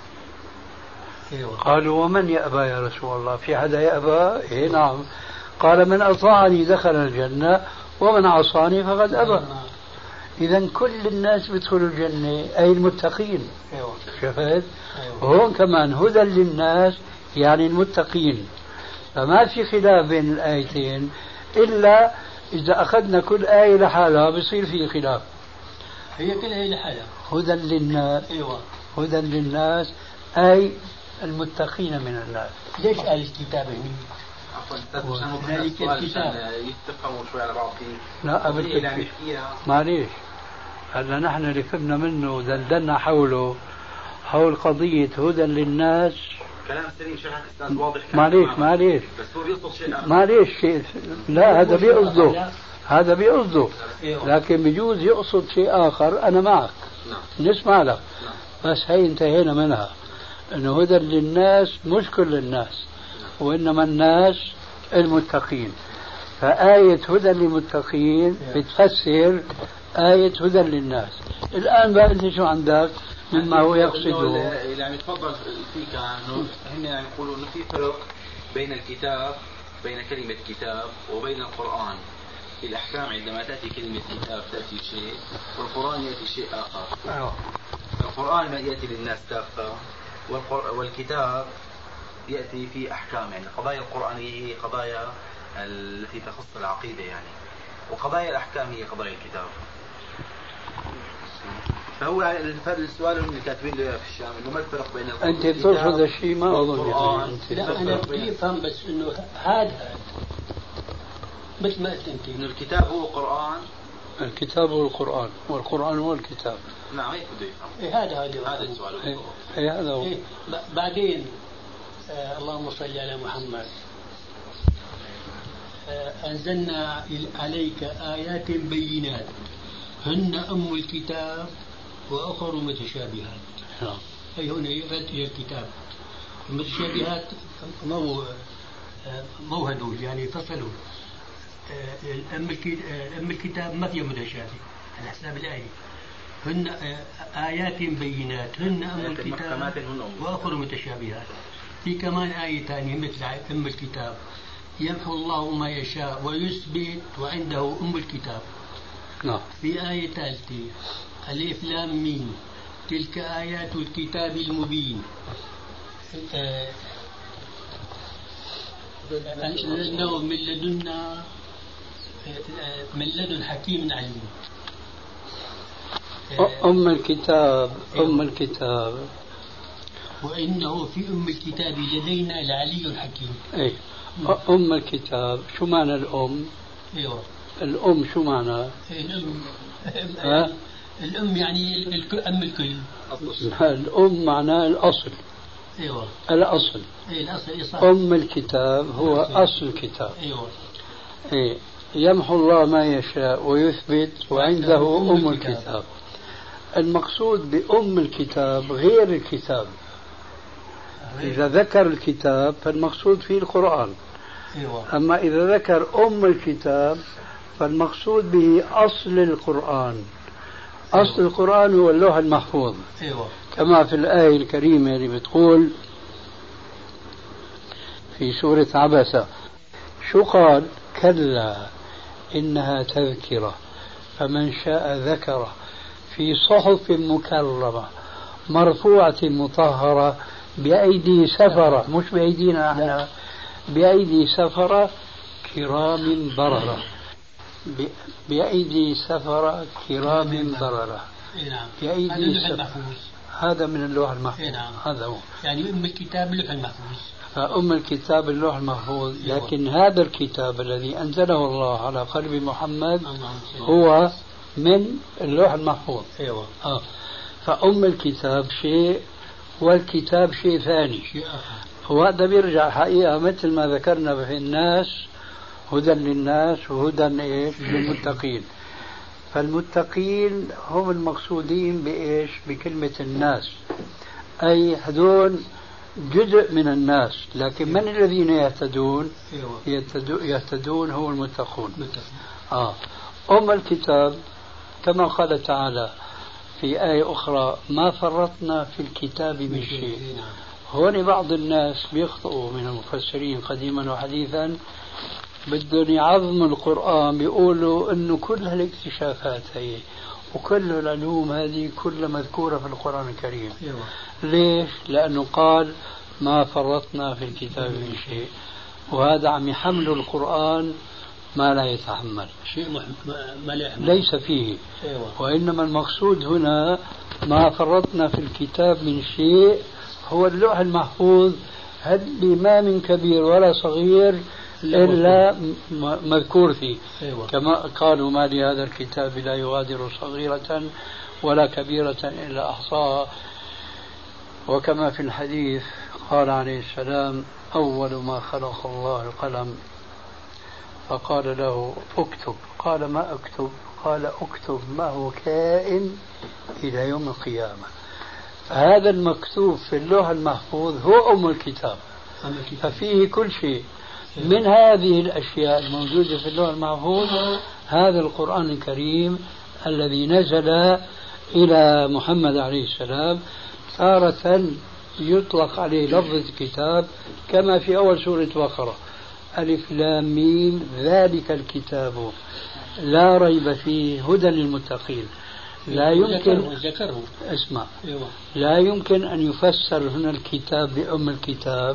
قالوا ومن يأبى يا رسول الله؟ في حدا يأبى؟ إيه نعم. قال من أطاعني دخل الجنة ومن عصاني فقد أبى. إذا كل الناس بيدخلوا الجنة أي المتقين. شفت؟ وهون كمان هدى للناس يعني المتقين. فما في خلاف بين الآيتين إلا إذا أخذنا كل آية لحالها بصير في خلاف.
هي كل آية لحالها.
هدى للناس. هدى للناس أي المتقين من الناس.
ليش قال الكتاب هنا؟
ذلك الكتاب يتفقوا شوي على بعض فيه.
لا قبل معليش. هلا نحن اللي فهمنا منه دندنا حوله حول قضية هدى للناس.
كلام سليم شيخ أستاذ واضح.
معليش
بس هو بيقصد شيء آخر.
معليش شيء. لا هذا بيقصده لكن بيجوز يقصد شيء آخر. أنا معك. نسمع لك. بس هي انتهينا منها إنه هدى للناس مش كل الناس وإنما الناس المتقين. فآية هدى للمتقين بتفسر آية هدى للناس. الآن بقى أنت شو عندك مما هو يقصده؟
يعني تفضل فيك عنه. هم يعني يقولوا إنه في فرق بين الكتاب، بين كلمة كتاب وبين القرآن. في الأحكام عندما تأتي كلمة كتاب تأتي شيء والقرآن يأتي شيء آخر. القرآن ما يأتي للناس كافة والكتاب يأتي في أحكام. يعني قضايا القرآنية هي قضايا التي تخص العقيدة يعني، وقضايا الأحكام هي قضايا الكتاب. فهو السؤال اللي كاتبين له في الشام إنه ما الفرق بين القرآن
أنت ترفض الشيء ما أظن.
لا أنا بدي أفهم بس إنه هذا مثل ما قلت أنت
إنه الكتاب هو القرآن.
الكتاب هو القرآن والقرآن هو الكتاب.
نعم هيك بده يفهم.
هذا
السؤال.
هذا هو.
بعدين اللهم صل على محمد. أنزلنا عليك آيات بينات هن أم الكتاب وأخر متشابهات. أي هنا يرد إلى الكتاب. المتشابهات مو هدول يعني فصلوا. أم الكتاب ما فيها متشابه على حساب الآية. هن آيات بينات هن أم الكتاب وأخر متشابهات. في كمان آية ثانية مثل أم الكتاب يمحو الله ما يشاء ويثبت وعنده أم الكتاب. في آية ثالثة ألف لام ميم تلك آيات الكتاب المبين أنزلناه من لدنا من لدن حكيم عليم.
أم الكتاب
وإنه في أم الكتاب لدينا لعلي حكيم.
إيه أم الكتاب شو معنى الأم؟
أيوة
الأم شو معنى؟
الأم يعني أم الكل.
الأم معناه الأصل.
أيوة
الأصل.
إيه الأصل.
أم الكتاب هو أصل الكتاب.
أيوة.
إيه يمحو الله ما يشاء ويثبت وعنده أم الكتاب. المقصود بأم الكتاب غير الكتاب. إذا ذكر الكتاب فالمقصود فيه القرآن.
أيوة.
أما إذا ذكر أم الكتاب فالمقصود به أصل القرآن. أصل القرآن هو اللوح المحفوظ.
أيوة.
كما في الآية الكريمة اللي بتقول في سورة عبسة شو قال؟ كلا إنها تذكرة فمن شاء ذكره في صحف مكرمة مرفوعة مطهرة بأيدي سفرة مش بأيدينا احنا بأيدي سفرة كرام بررة بأيدي سفرة كرام بررة. بأيدي سفرة. هذا من اللوح المحفوظ. هذا هو
يعني أم الكتاب اللوح المحفوظ.
فأم الكتاب اللوح المحفوظ. لكن هذا الكتاب الذي أنزله الله على قلب محمد هو من اللوح المحفوظ.
أيوة.
فأم الكتاب شيء والكتاب شيء ثاني. وهذا بيرجع حقيقة مثل ما ذكرنا في الناس هدى للناس وهدى للمتقين. فالمتقين هم المقصودين بإيش؟ بكلمة الناس، أي هدول جزء من الناس. لكن من الذين يهتدون؟ يهتدون هو المتقون. أم الكتاب كما قال تعالى في آية أخرى ما فرطنا في الكتاب من شيء. هون بعض الناس بيخطئوا من المفسرين قديما وحديثا بدهم يعظموا القرآن بيقولوا انه كل هالاكتشافات هي وكل العلوم هذه كلها مذكورة في القرآن الكريم. ليش؟ لأنه قال ما فرطنا في الكتاب من شيء. وهذا عم يحمل القرآن ما لا يتحمل
شيء ما لا يحمل.
ليس فيه. وإنما المقصود هنا ما فرطنا في الكتاب من شيء هو اللوح المحفوظ اللي ما من كبير ولا صغير إلا مذكور فيه. كما قالوا ما لهذا الكتاب لا يغادر صغيرة ولا كبيرة إلا أحصاها. وكما في الحديث قال عليه السلام أول ما خلق الله القلم فقال له اكتب. قال ما اكتب؟ قال اكتب ما هو كائن إلى يوم القيامة. هذا المكتوب في اللوح المحفوظ هو أم الكتاب. ففيه كل شيء من هذه الأشياء الموجودة في اللوح المحفوظ هذا القرآن الكريم الذي نزل إلى محمد عليه السلام. تارة يطلق عليه لفظ الكتاب كما في أول سورة بقرة ألف لام ميم ذلك الكتاب لا ريب فيه هدى للمتقين. لا يمكن اسمع لا يمكن أن يفسر هنا الكتاب بأم الكتاب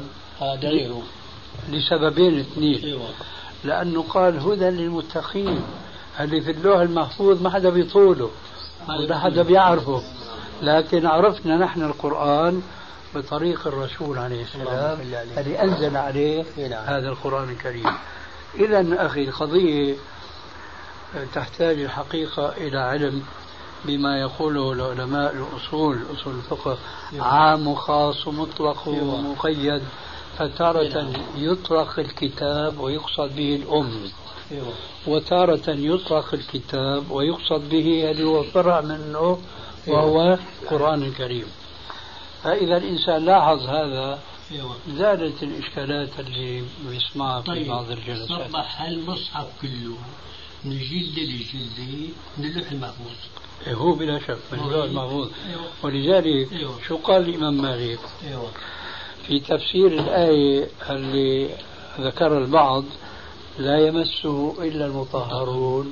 لسببين اثنين. لأنه قال هدى للمتقين اللي في اللوح المحفوظ ما حدا بيطوله ولا حدا بيعرفه. لكن عرفنا نحن القرآن بطريق الرسول عليه السلام الذي أنزل عليه هذا القرآن الكريم. إذا أخي القضية تحتاج الحقيقة إلى علم بما يقوله العلماء الأصول الفقه عام وخاص ومطلق ومقيد. فتارة يطلق الكتاب ويقصد به الأم، وتارة يطلق الكتاب ويقصد به اللي هو فرع منه وهو القرآن الكريم. فإذا الإنسان لاحظ هذا زادت الإشكالات اللي بيسمعها في بعض الجلسات.
صبح المصحف كله من جلدة لجلدة من اللوح المحفوظ.
هو بلا شك من اللوح المحفوظ. ولذلك شو قال الإمام مالك في تفسير الآية اللي ذكر البعض لا يمسه إلا المطهرون؟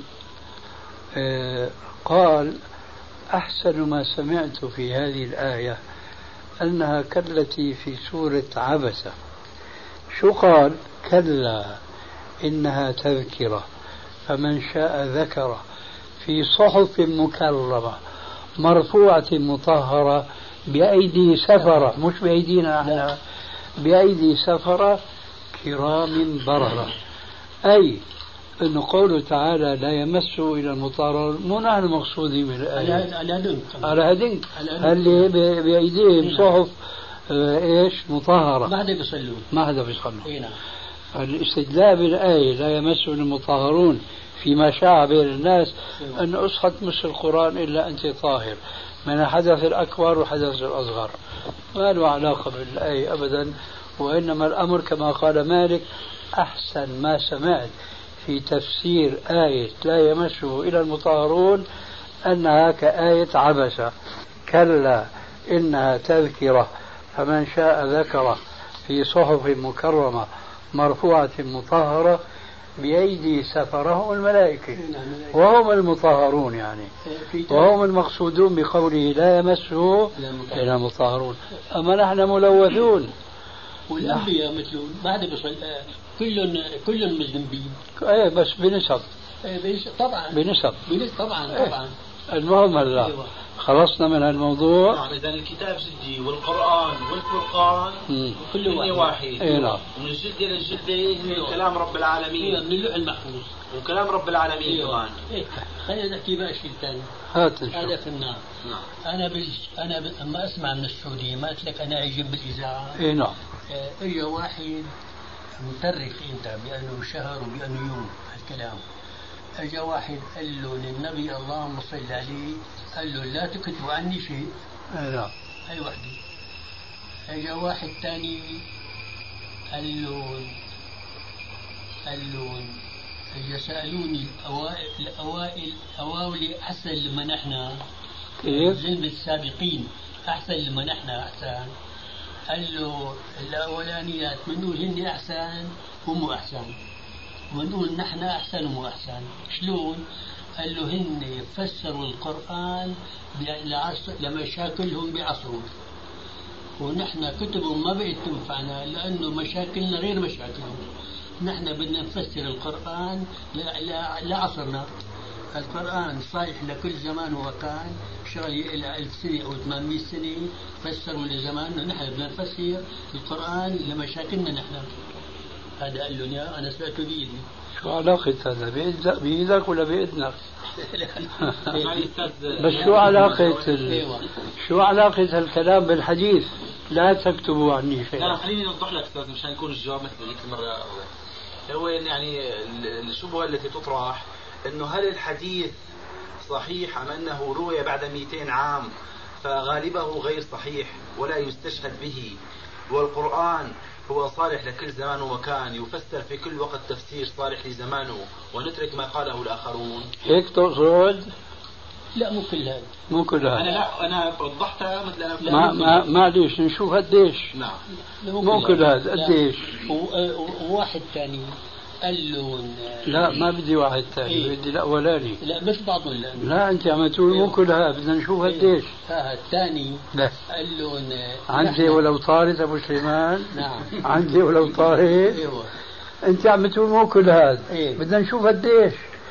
قال أحسن ما سمعت في هذه الآية أنها كالتي في سورة عبسة. شو قال؟ كلا إنها تذكرة فمن شاء ذكره في صحف مكرمة مرفوعة مطهرة بأيدي سفرة، مش بأيدينا احنا، بأيدي سفرة كرام بررة. أي أن قوله تعالى لا يمسه إلى المطهرون مو نحن المقصودين من الآية على هدنك اللي بأيديهم صحف إيش مطهرة ما حدا بيصلون. الاستدلال بالآية لا يمسه المطهرون فيما شاع بين الناس أن أصحت مس القرآن إلا أنت طاهر من الحدث الأكبر والحدث الأصغر، ما له علاقة بالآية أبدا. وإنما الأمر كما قال مالك أحسن ما سمعت في تفسير آية لا يمسه إلى المطهرون أنها كآية عبسة. كلا إنها تذكرة فمن شاء ذكره في صحف مكرمة مرفوعة مطهرة بأيدي سفرهم الملائكة وهم المطهرون يعني، وهم المقصودون بقوله لا يمسه إلا المطهرون. أما نحن ملوثون
والأنبياء مثلون بعد بصل كلهم مذنبين.
أيه بس بنسب.
طبعا
بنسب
طبعا.
المهم هلا خلصنا من الموضوع.
إذا الكتاب جدي والقرآن والفرقان كل واحد.
نعم.
ومن الجلدة للجلدة من كلام رب العالمين
من اللوح المحفوظ
وكلام رب العالمين كمان.
خلينا نحكي بقى شيء ثاني. هذا في النار. أنا أما أسمع من السعودية ما قلت لك أنا أعجب بالإذاعة.
نعم.
إجا واحد مترك أنت بأنه شهر وبأنه يوم هالكلام. اجى واحد قال له للنبي اللهم صل عليه، قال له لا تكتبوا عني شيء.
لا
هي وحده. اجى واحد ثاني قال له اجى سالوني الاوائل احسن لما نحن الظلم السابقين احسن لما نحن احسن. قال له الاولانيات بنقول هن احسن ومو احسن، ونقول نحن أحسن ومو أحسن. شلون؟ قال له هن فسروا القرآن لمشاكلهم بعصرهم، ونحن كتبهم ما بقت تنفعنا لأنه مشاكلنا غير مشاكلهم. نحن بدنا نفسر القرآن لعصرنا. القرآن صالح لكل زمان ومكان، شغلي إلى 1000 سنة أو 800 سنة فسروا لزماننا. نحن بدنا نفسر القرآن لمشاكلنا نحن. هذا قال له يا أنا سمعت بإيدي.
شو علاقة هذا بإيدك ولا بإذنك؟ بس شو علاقة الكلام بالحديث لا تكتبوا عني شيء؟
لا خليني أوضح لك أستاذ مشان يكون الجواب مثل ذيك المرة. هو يعني الشبهة التي تطرح إنه هل الحديث صحيح أم أنه روي بعد 200 عام فغالبه غير صحيح ولا يستشهد به، والقرآن هو صالح لكل زمان ومكان يفسر في كل وقت تفسير صالح لزمانه ونترك ما قاله الآخرون.
هيك تقصد؟
لا مو كل هذا.
أنا وضحتها مثل أنا
معليش نشوف قديش.
نعم
مو كل هذا قديش.
وواحد ثاني قال له
لا ما بدي واحد ثاني بدي الأولاني.
لا بس بعضهم
لا أنت عم تقول مو كل هذا بدنا نشوف قديش.
الثاني قال له
عندي ولو طارت أبو سليمان.
نعم
عندي ولو طارت. أنت عم تقول مو كل هذا بدنا نشوف قديش.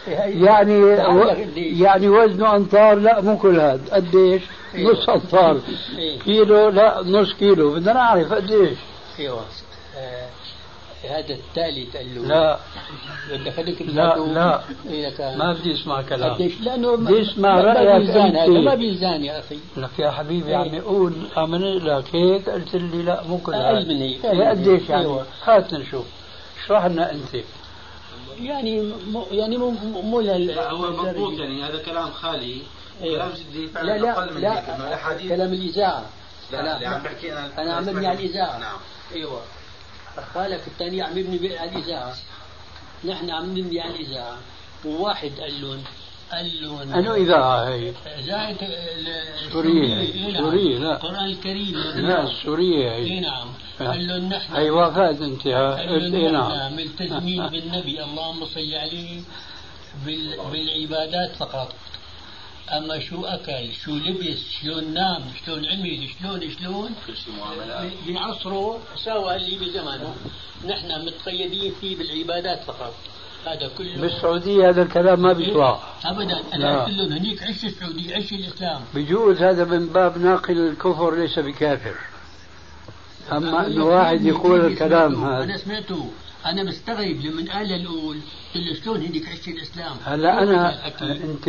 يعني وزنه أمطار. لا مو كل هذا قديش. نص أمطار. كيلو لا نص كيلو بدنا نعرف قديش.
هذا الثالث قال له
لا
بدك هذيك
لا
إيه
ما بدي اسمع كلام،
قديش لأنه
بدي اسمع رأيك
هذا ما
أنت.
بيلزان يا أخي.
لك يا حبيبي عم يقول أمن لك هيك، قلت لي لا مو كل
أقل
هذا.
من هيك
قديش يعني؟
أيوة.
هات نشوف، اشرح لنا أنت.
يعني مو
لا هو مضبوط، يعني هذا كلام خالي.
أيوة.
كلام جدي فعلا
لا
أقل من هيك، إنه الأحاديث
كلام الإذاعة.
لا اللي عم بحكي
أنا عم ببني على الإذاعة.
نعم.
أيوة. خالك الثاني عم يبني على الإذاعة، نحن عم نبني على الإذاعة. وواحد قال لهم
أنو إذاعة هي؟
إذاعة
سورية. سورية لا
القرآن الكريم.
لا السورية هي.
إيه نعم. قال لهم نحن
أي وافات أنت قلت إيه نعم.
ملتزمين بالنبي اللهم صل عليه بالعبادات فقط. أما شو أكل، شو لبس، شلون نام، شلون عمل، شلون بعصره سوى اللي بزمانه، نحن متقيدين فيه بالعبادات فقط. هذا كله
بالسعودية هذا الكلام ما بيطلع
أبدا. أنا قلت لهم هنيك عش السعودية، عش الإسلام.
بجوز هذا من باب ناقل الكفر ليس بكافر. أما أنه واحد يقول الكلام هذا
أنا سمعته، أنا مستغرب لمن قال الأول قلت له شلون هنيك عش الإسلام.
هلا أنا أنت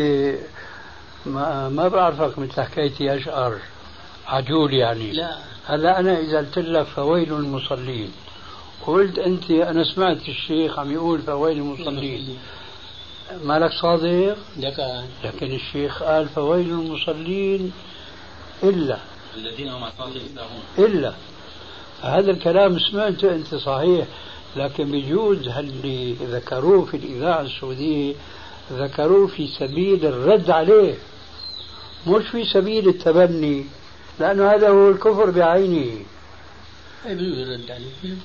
ما بعرفك مثل حكايتي أشعر عجول يعني.
لا
هلا أنا إذا قلت لك فويل المصلين، قلت أنت أنا سمعت الشيخ عم يقول فويل المصلين، مالك صادق؟ لكن الشيخ قال فويل المصلين إلا
الذين هم
إلا هذا الكلام سمعته أنت صحيح، لكن بجوز اللي ذكروه في الإذاعة السعودية ذكروه في سبيل الرد عليه، مش في سبيل التبني، لأنه هذا هو الكفر بعينه.
بجوز الرد عليه.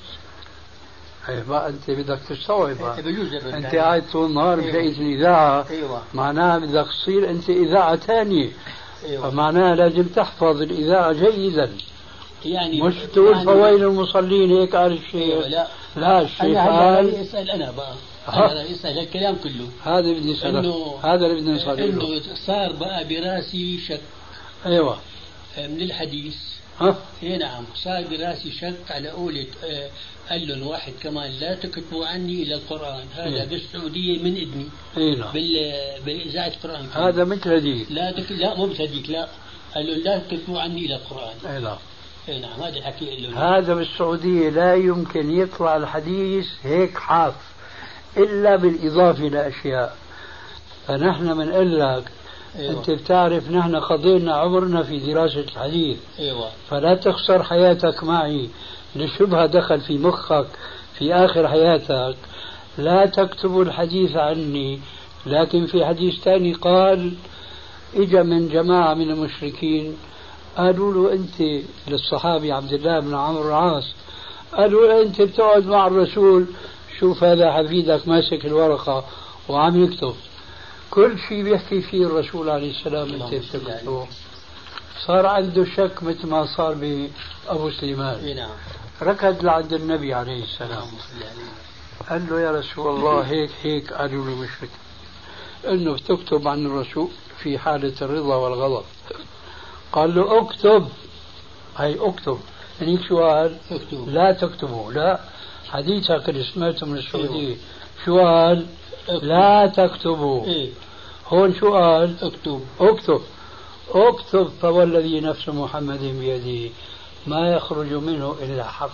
بقى أنت بدك تستوعب
بجوز الرد
أنت قاعد طول النهار بشيء الإذاعة.
أيوة.
معناها بدك تصير أنت إذاعة ثانية.
أيوة.
فمعناها لازم تحفظ الإذاعة جيدا،
يعني
مش تقول يعني فويل المصلين هيك قال الشيخ.
أيوة.
لا الشيخ
قال أسأل أنا بقى أنا أسأل الكلام كله.
هذا بدي أسألك، هذا اللي بدي نصلي له.
إنه صار بقى براسي شك.
أيوة.
من الحديث. إيه نعم، صار براسي شك على قولة قال لهم واحد كمان لا تكتبوا عني إلى القرآن، هذا بالسعودية من إذني.
نعم.
بالإذاعة القرآن
هذا مثل هذيك.
لا مو مثل هذيك، لا قال لهم لا تكتبوا عني إلى القرآن.
نعم.
اي نعم هذا الحكي
هذا بالسعودية لا يمكن يطلع الحديث هيك حاف إلا بالإضافة لأشياء. فنحن بنقول لك أيوة. أنت بتعرف نحن قضينا عمرنا في دراسة الحديث.
أيوة.
فلا تخسر حياتك معي لشبهة دخل في مخك في آخر حياتك. لا تكتبوا الحديث عني، لكن في حديث ثاني قال إجا من جماعة من المشركين قالوا له أنت للصحابي عبد الله بن عمرو العاص، قالوا له أنت بتقعد مع الرسول، شوف هذا حفيدك ماسك الورقة وعم يكتب كل شيء بيحكي فيه الرسول عليه السلام أنت بتكتبه. صار عنده شك مثل ما صار بأبو سليمان. ركض لعند النبي عليه السلام قال له يا رسول الله هيك قالوا له مشرك انه بتكتب عن الرسول في حالة الرضا والغضب. قال له اكتب، هي اكتب. هنيك شو قال؟ لا تكتبوا. لا حديثك اللي سمعته من السعودية شو قال؟ لا تكتبوا. هون شو قال؟ اكتب فوالذي نفس محمد بيده ما يخرج منه إلا حق.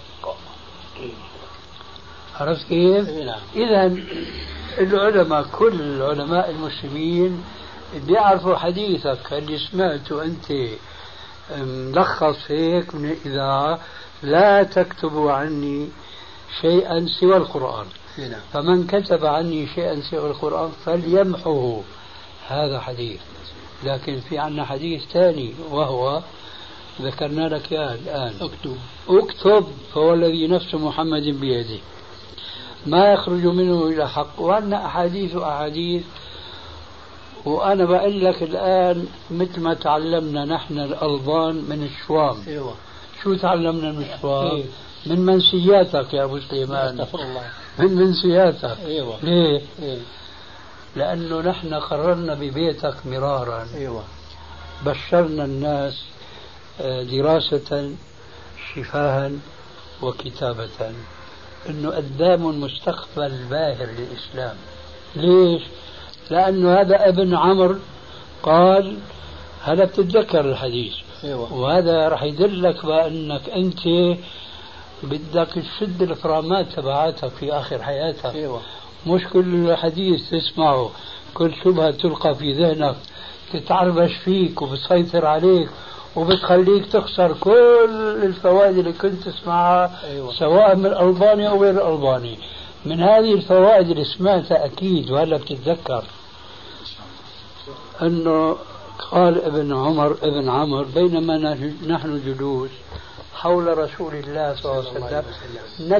عرفت كيف؟ إذا العلماء كل العلماء المسلمين بيعرفوا حديثك اللي سمعته أنت ملخص هيك من الإذاعة، لا تكتبوا عني شيئا سوى القرآن، فمن كتب عني شيئا سوى القرآن فليمحوه. هذا حديث. لكن في عنا حديث ثاني وهو ذكرنا لك الآن اكتب فوالذي نفس محمد بيده ما يخرج منه إلى حق. وأنا أحاديث وأنا بقول لك الآن مثل ما تعلمنا نحن الألبان من الشوام. شو تعلمنا من الشوام؟ من منسياتك يا أبو سليمان، من منسياتك. ليه؟ لأنه نحن قررنا ببيتك مرارا. بشرنا الناس دراسة شفاها وكتابة، أنه قدام مستقبل باهر للإسلام. ليش؟ لأنه هذا ابن عمرو قال هذا بتتذكر الحديث. وهذا راح يدلك بأنك أنت بدك تشد الفرامات تبعاتك في آخر حياتك. مش كل حديث تسمعه، كل شبهة تلقى في ذهنك تتعربش فيك وبتسيطر عليك وبتخليك تخسر كل الفوائد اللي كنت تسمعها سواء من الألباني أو غير الألباني. من هذه الفوائد اللي سمعتها أكيد وهلا بتتذكر أنه قال ابن عمرو بينما نحن جلوس حول رسول الله صلى الله عليه وسلم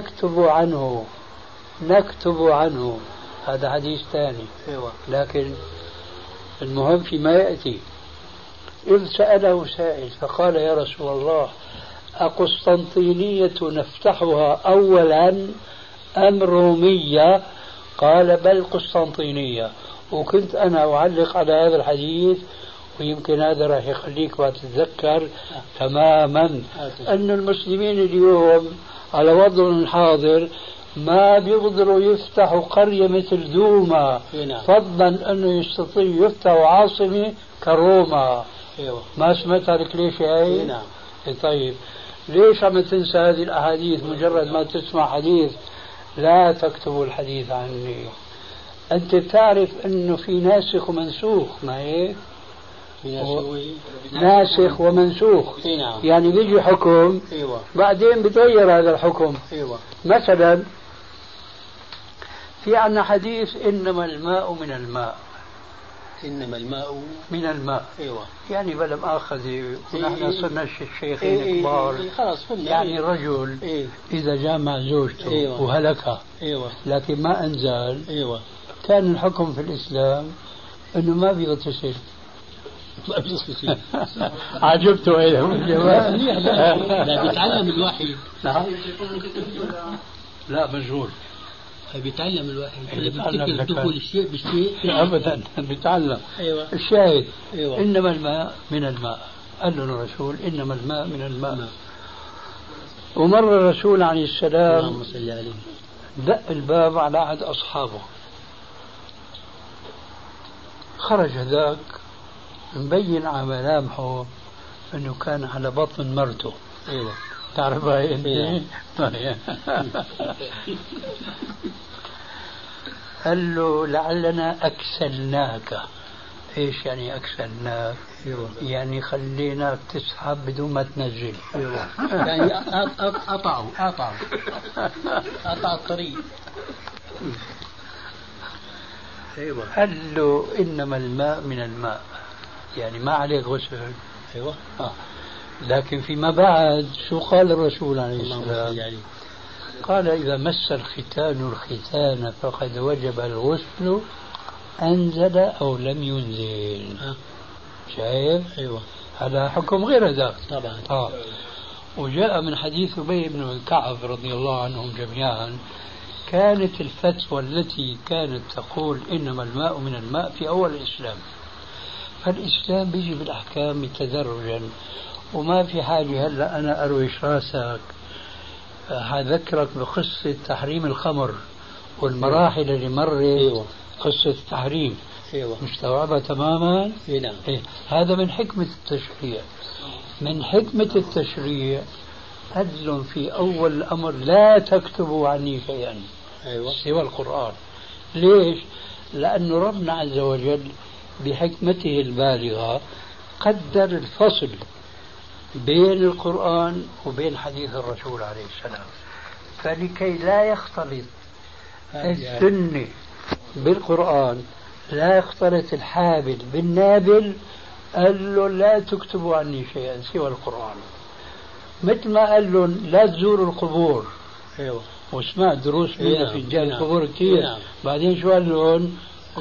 نكتب عنه. هذا حديث ثاني. لكن المهم فيما يأتي إذ سأله سائل فقال يا رسول الله أقسطنطينية نفتحها أولا أم رومية؟ قال بل قسطنطينية. وكنت أنا أعلق على هذا الحديث ويمكن هذا راح يخليك تتذكر تماما أن المسلمين اليوم على وضعهم الحاضر ما بيقدروا يفتحوا قرية مثل دوما فضلا أنه يستطيع يفتحوا عاصمة كروما. ما سمعت لك ليش هاي؟ طيب ليش عم تنسى هذه الأحاديث؟ مجرد ما تسمع حديث لا تكتب الحديث عني. أنت تعرف أنه في ناسخ ومنسوخ، ما هيك؟ ناسخ ومنسوخ. يعني بيجي حكم بعدين بتغير هذا الحكم. مثلا في عنا حديث إنما الماء من الماء.
إنما الماء
من الماء. يعني بلا مؤاخذة ونحن صرنا الشيخين كبار. يعني رجل إذا جامع زوجته وهلكها لكن ما أنزل كان الحكم في الإسلام إنه ما بيغتسل. عجبته إيه الجواب.
لا بيتعلم الوحي.
لا مجهول.
بيتعلم الواحد دخول الشيء بالشيء
ابدا بيتعلم. الشاهد انما الماء من الماء. قال له الرسول انما الماء من الماء. ومر الرسول عليه السلام دق الباب على احد اصحابه. خرج ذاك مبين على ملامحه انه كان على بطن مرته. تعرف هاي؟ قال له لعلنا أكسلناك. إيش يعني أكسلناك؟ يعني خليناك تسحب بدون ما تنزل.
يعني قطعوا الطريق.
قال له إنما الماء من الماء، يعني ما عليك غسل. لكن فيما بعد شو قال الرسول عليه السلام؟ قال إذا مس الختان الختان فقد وجب الغسل أنزل أو لم ينزل. شايف؟ هذا حكم غير ذاك طبعا. وجاء من حديث أبي بن كعب رضي الله عنهم جميعا كانت الفتوى التي كانت تقول إنما الماء من الماء في أول الإسلام. فالإسلام بيجي بالأحكام تدرجا وما في حاجة هلا أنا أرويش راسك. هذكرك بقصة تحريم الخمر والمراحل اللي مرت قصة التحريم. مستوعبة تماما. هذا من حكمة التشريع. من حكمة التشريع أدل في أول الأمر لا تكتبوا عني شيئا سوى القرآن. ليش؟ لأن ربنا عز وجل بحكمته البالغة قدر الفصل بين القرآن وبين حديث الرسول عليه السلام. فلكي لا يختلط السنة بالقرآن، لا يختلط الحابل بالنابل، قال له لا تكتبوا عني شيئا سوى القرآن. مثل ما قال له لا تزوروا القبور. وسمعت دروس منها في جانب القبور كثير. بعدين شو قال لهم؟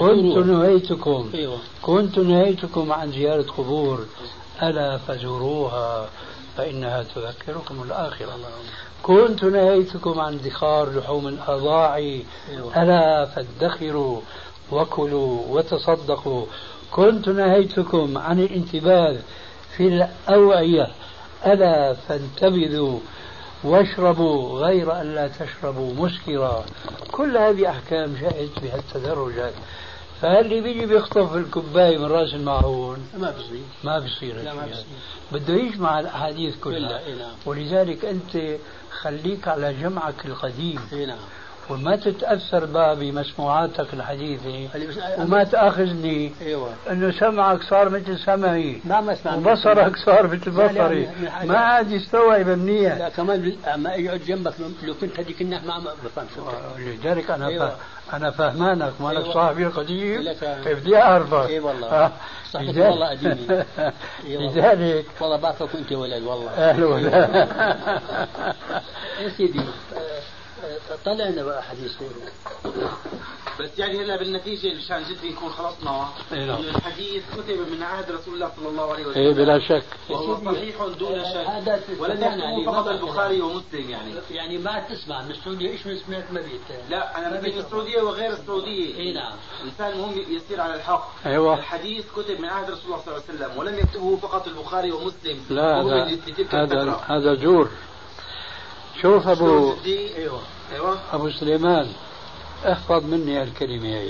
كنت نهيتكم عن زيارة قبور ألا فزوروها فإنها تذكركم الآخرة. كنت نهيتكم عن ادخار لحوم الأضاعي ألا فادخروا وكلوا وتصدقوا. كنت نهيتكم عن الانتباذ في الأوعية ألا فانتبذوا واشربوا غير أن لا تشربوا مسكرا. كل هذه أحكام جاءت بهالتدرجات. فاللي بيجي بيخطف الكوباية من راس المعون ما بيصير بده يجمع الأحاديث كلها. ولذلك أنت خليك على جمعك القديم وما تتأثر بقى بمسموعاتك الحديثة وما تأخذني أنه سمعك صار مثل سمعي وبصرك صار مثل بصري ما عاد يستوعب منيح.
لا كمان ما يقعد جنبك لو كنت هذيك النحو ما بفهم شو.
لذلك أنا فهمانك مالك صاحبي القديم بدي أعرفك.
اي والله صحيح والله قديمي.
لذلك
والله بعرفك وأنت ولد والله.
أهلا وسهلا.
يا سيدي طلعنا بقى حديث
بس يعني هلا بالنتيجه مشان جد يكون خلصنا الحديث كتب من عهد رسول الله صلى الله عليه وسلم.
بلا شك
وهو صحيح دون شك ولم يكتبه فقط البخاري ومسلم.
يعني ما تسمع من السعوديه ايش من سمعت ما بيت.
لا انا من السعوديه وغير السعوديه.
اي نعم.
الانسان مهم يسير على الحق.
ايوه
الحديث كتب من عهد رسول الله صلى الله عليه وسلم ولم يكتبه فقط البخاري ومسلم.
لا هذا زور. شوف أبو سليمان احفظ مني الكلمة هي.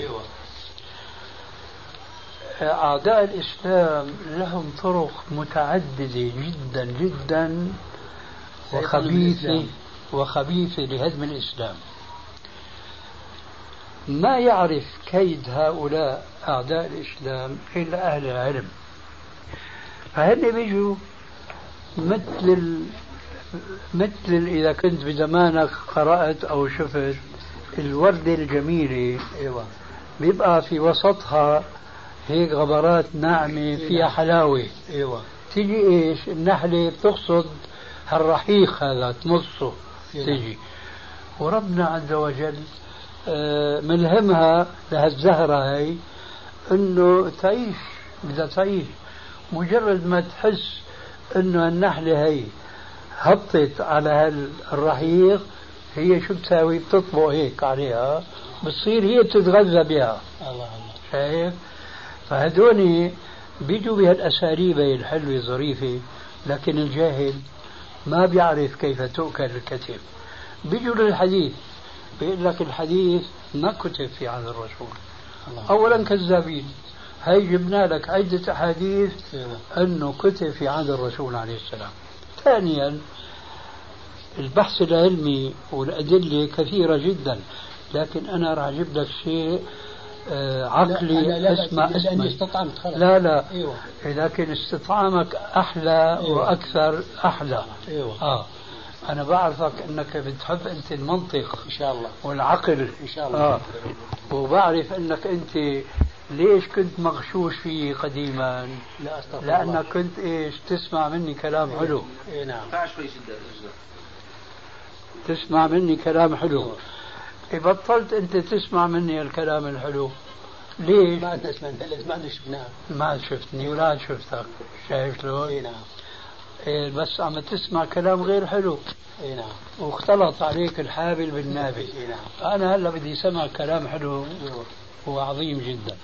أعداء الإسلام لهم طرق متعددة جدا جدا وخبيثة لهدم الإسلام. ما يعرف كيد هؤلاء أعداء الإسلام إلا أهل العلم. فهن بيجوا مثل إذا كنت بزمانك قرأت أو شفت الوردة الجميلة بيبقى في وسطها هيك غبرات ناعمة فيها حلاوة. تيجي إيش النحلة بتقصد هالرحيق هذا تمصه تيجي وربنا عز وجل ملهمها لهالزهرة هي إنه تعيش بدها تعيش. مجرد ما تحس إنه النحلة هي هبطت على هالرحيق هي شو بتساوي؟ بتطبق هيك عليها بتصير هي تتغذى بها.
الله
شايف؟ فهدوني بيجوا بهالأساليب الحلوة الظريفة لكن الجاهل ما بيعرف كيف تؤكل الكتف. بيجوا للحديث بيقول لك الحديث ما كتب في عهد الرسول. أولا كذابين. هاي جبنا لك عدة أحاديث أنه كتب في عهد الرسول عليه السلام. ثانيا البحث العلمي والأدلة كثيرة جدا لكن أنا راح أجيب لك شيء عقلي. اسمع لا لكن استطعامك أحلى وأكثر أحلى. أنا بعرفك أنك بتحب أنت المنطق إن شاء الله والعقل إن شاء الله. وبعرف أنك أنت ليش كنت مغشوش فيه قديما؟ لأنك كنت إيش تسمع مني كلام حلو.
نعم.
تسمع مني كلام حلو. بطلت أنت تسمع مني الكلام الحلو ليش؟
ما تسمع ما شفناه.
ما شفتني ولا شفتك. شايف شلون؟
نعم.
بس عم تسمع كلام غير حلو.
نعم.
واختلط عليك الحابل بالنابل.
نعم.
أنا هلا بدي سمع كلام حلو هو عظيم جدا.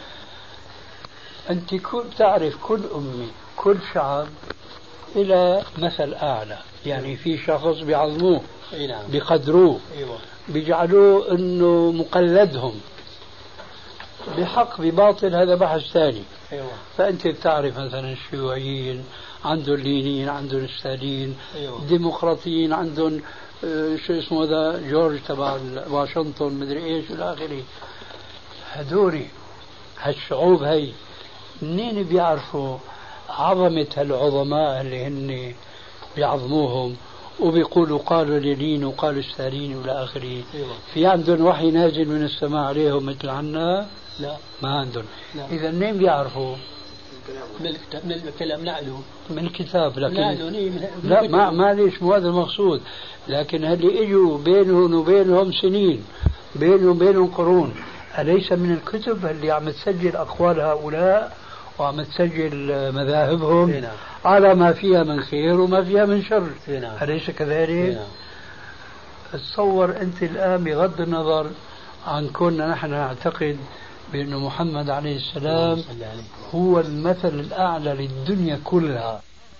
أنت تعرف كل أمي كل شعب إلى مثل أعلى. يعني في شخص بيعظموه بيقدروه بيجعلوه أنه مقلدهم بحق بباطل. هذا بحث ثاني. فأنت بتعرف مثلا الشيوعيين عندهم اللينيين عندهم الستالين الديمقراطيين عندهم شو اسمه ذا جورج تبع واشنطن مدري ايش الى اخره. هدوري هالشعوب هي منين بيعرفوا عظمة هالعظماء اللي هن بيعظموهم وبيقولوا قالوا لينين وقالوا ستالين والى اخره؟ في عندهم وحي نازل من السماء عليهم مثل عنا؟
لا
ما عندهم. اذا منين بيعرفوا؟
من الكلام نعلو
من الكتاب. لكن لا ما ليش مو هذا المقصود. لكن اللي اجوا بينهم وبينهم سنين بينهم وبينهم قرون أليس من الكتب اللي عم تسجل أقوال هؤلاء وعم تسجل مذاهبهم على ما فيها من خير وما فيها من شر؟ أليس كذلك؟ تصور أنت الآن بغض النظر عن كوننا نحن نعتقد بأن محمد عليه السلام هو المثل الأعلى للدنيا كلها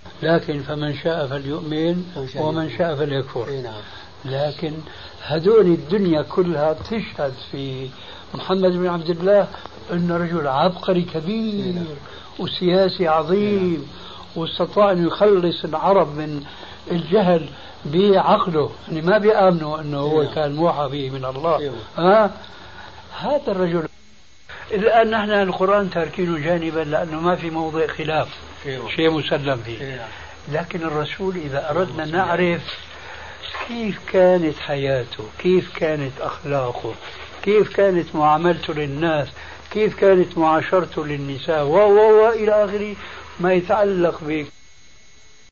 لكن فمن شاء فليؤمن ومن شاء فليكفر. لكن هذول الدنيا كلها تشهد في محمد بن عبد الله أنه رجل عبقري كبير وسياسي عظيم، واستطاع أن يخلص العرب من الجهل بعقله، يعني ما بيآمنوا أنه هو كان موحى به من الله. هذا الرجل الآن نحن القرآن تاركينه جانبا لأنه ما في موضع خلاف، شيء مسلم فيه. لكن الرسول إذا أردنا نعرف كيف كانت حياته، كيف كانت أخلاقه، كيف كانت معاملته للناس، كيف كانت معاشرته للنساء وإلى آخره ما يتعلق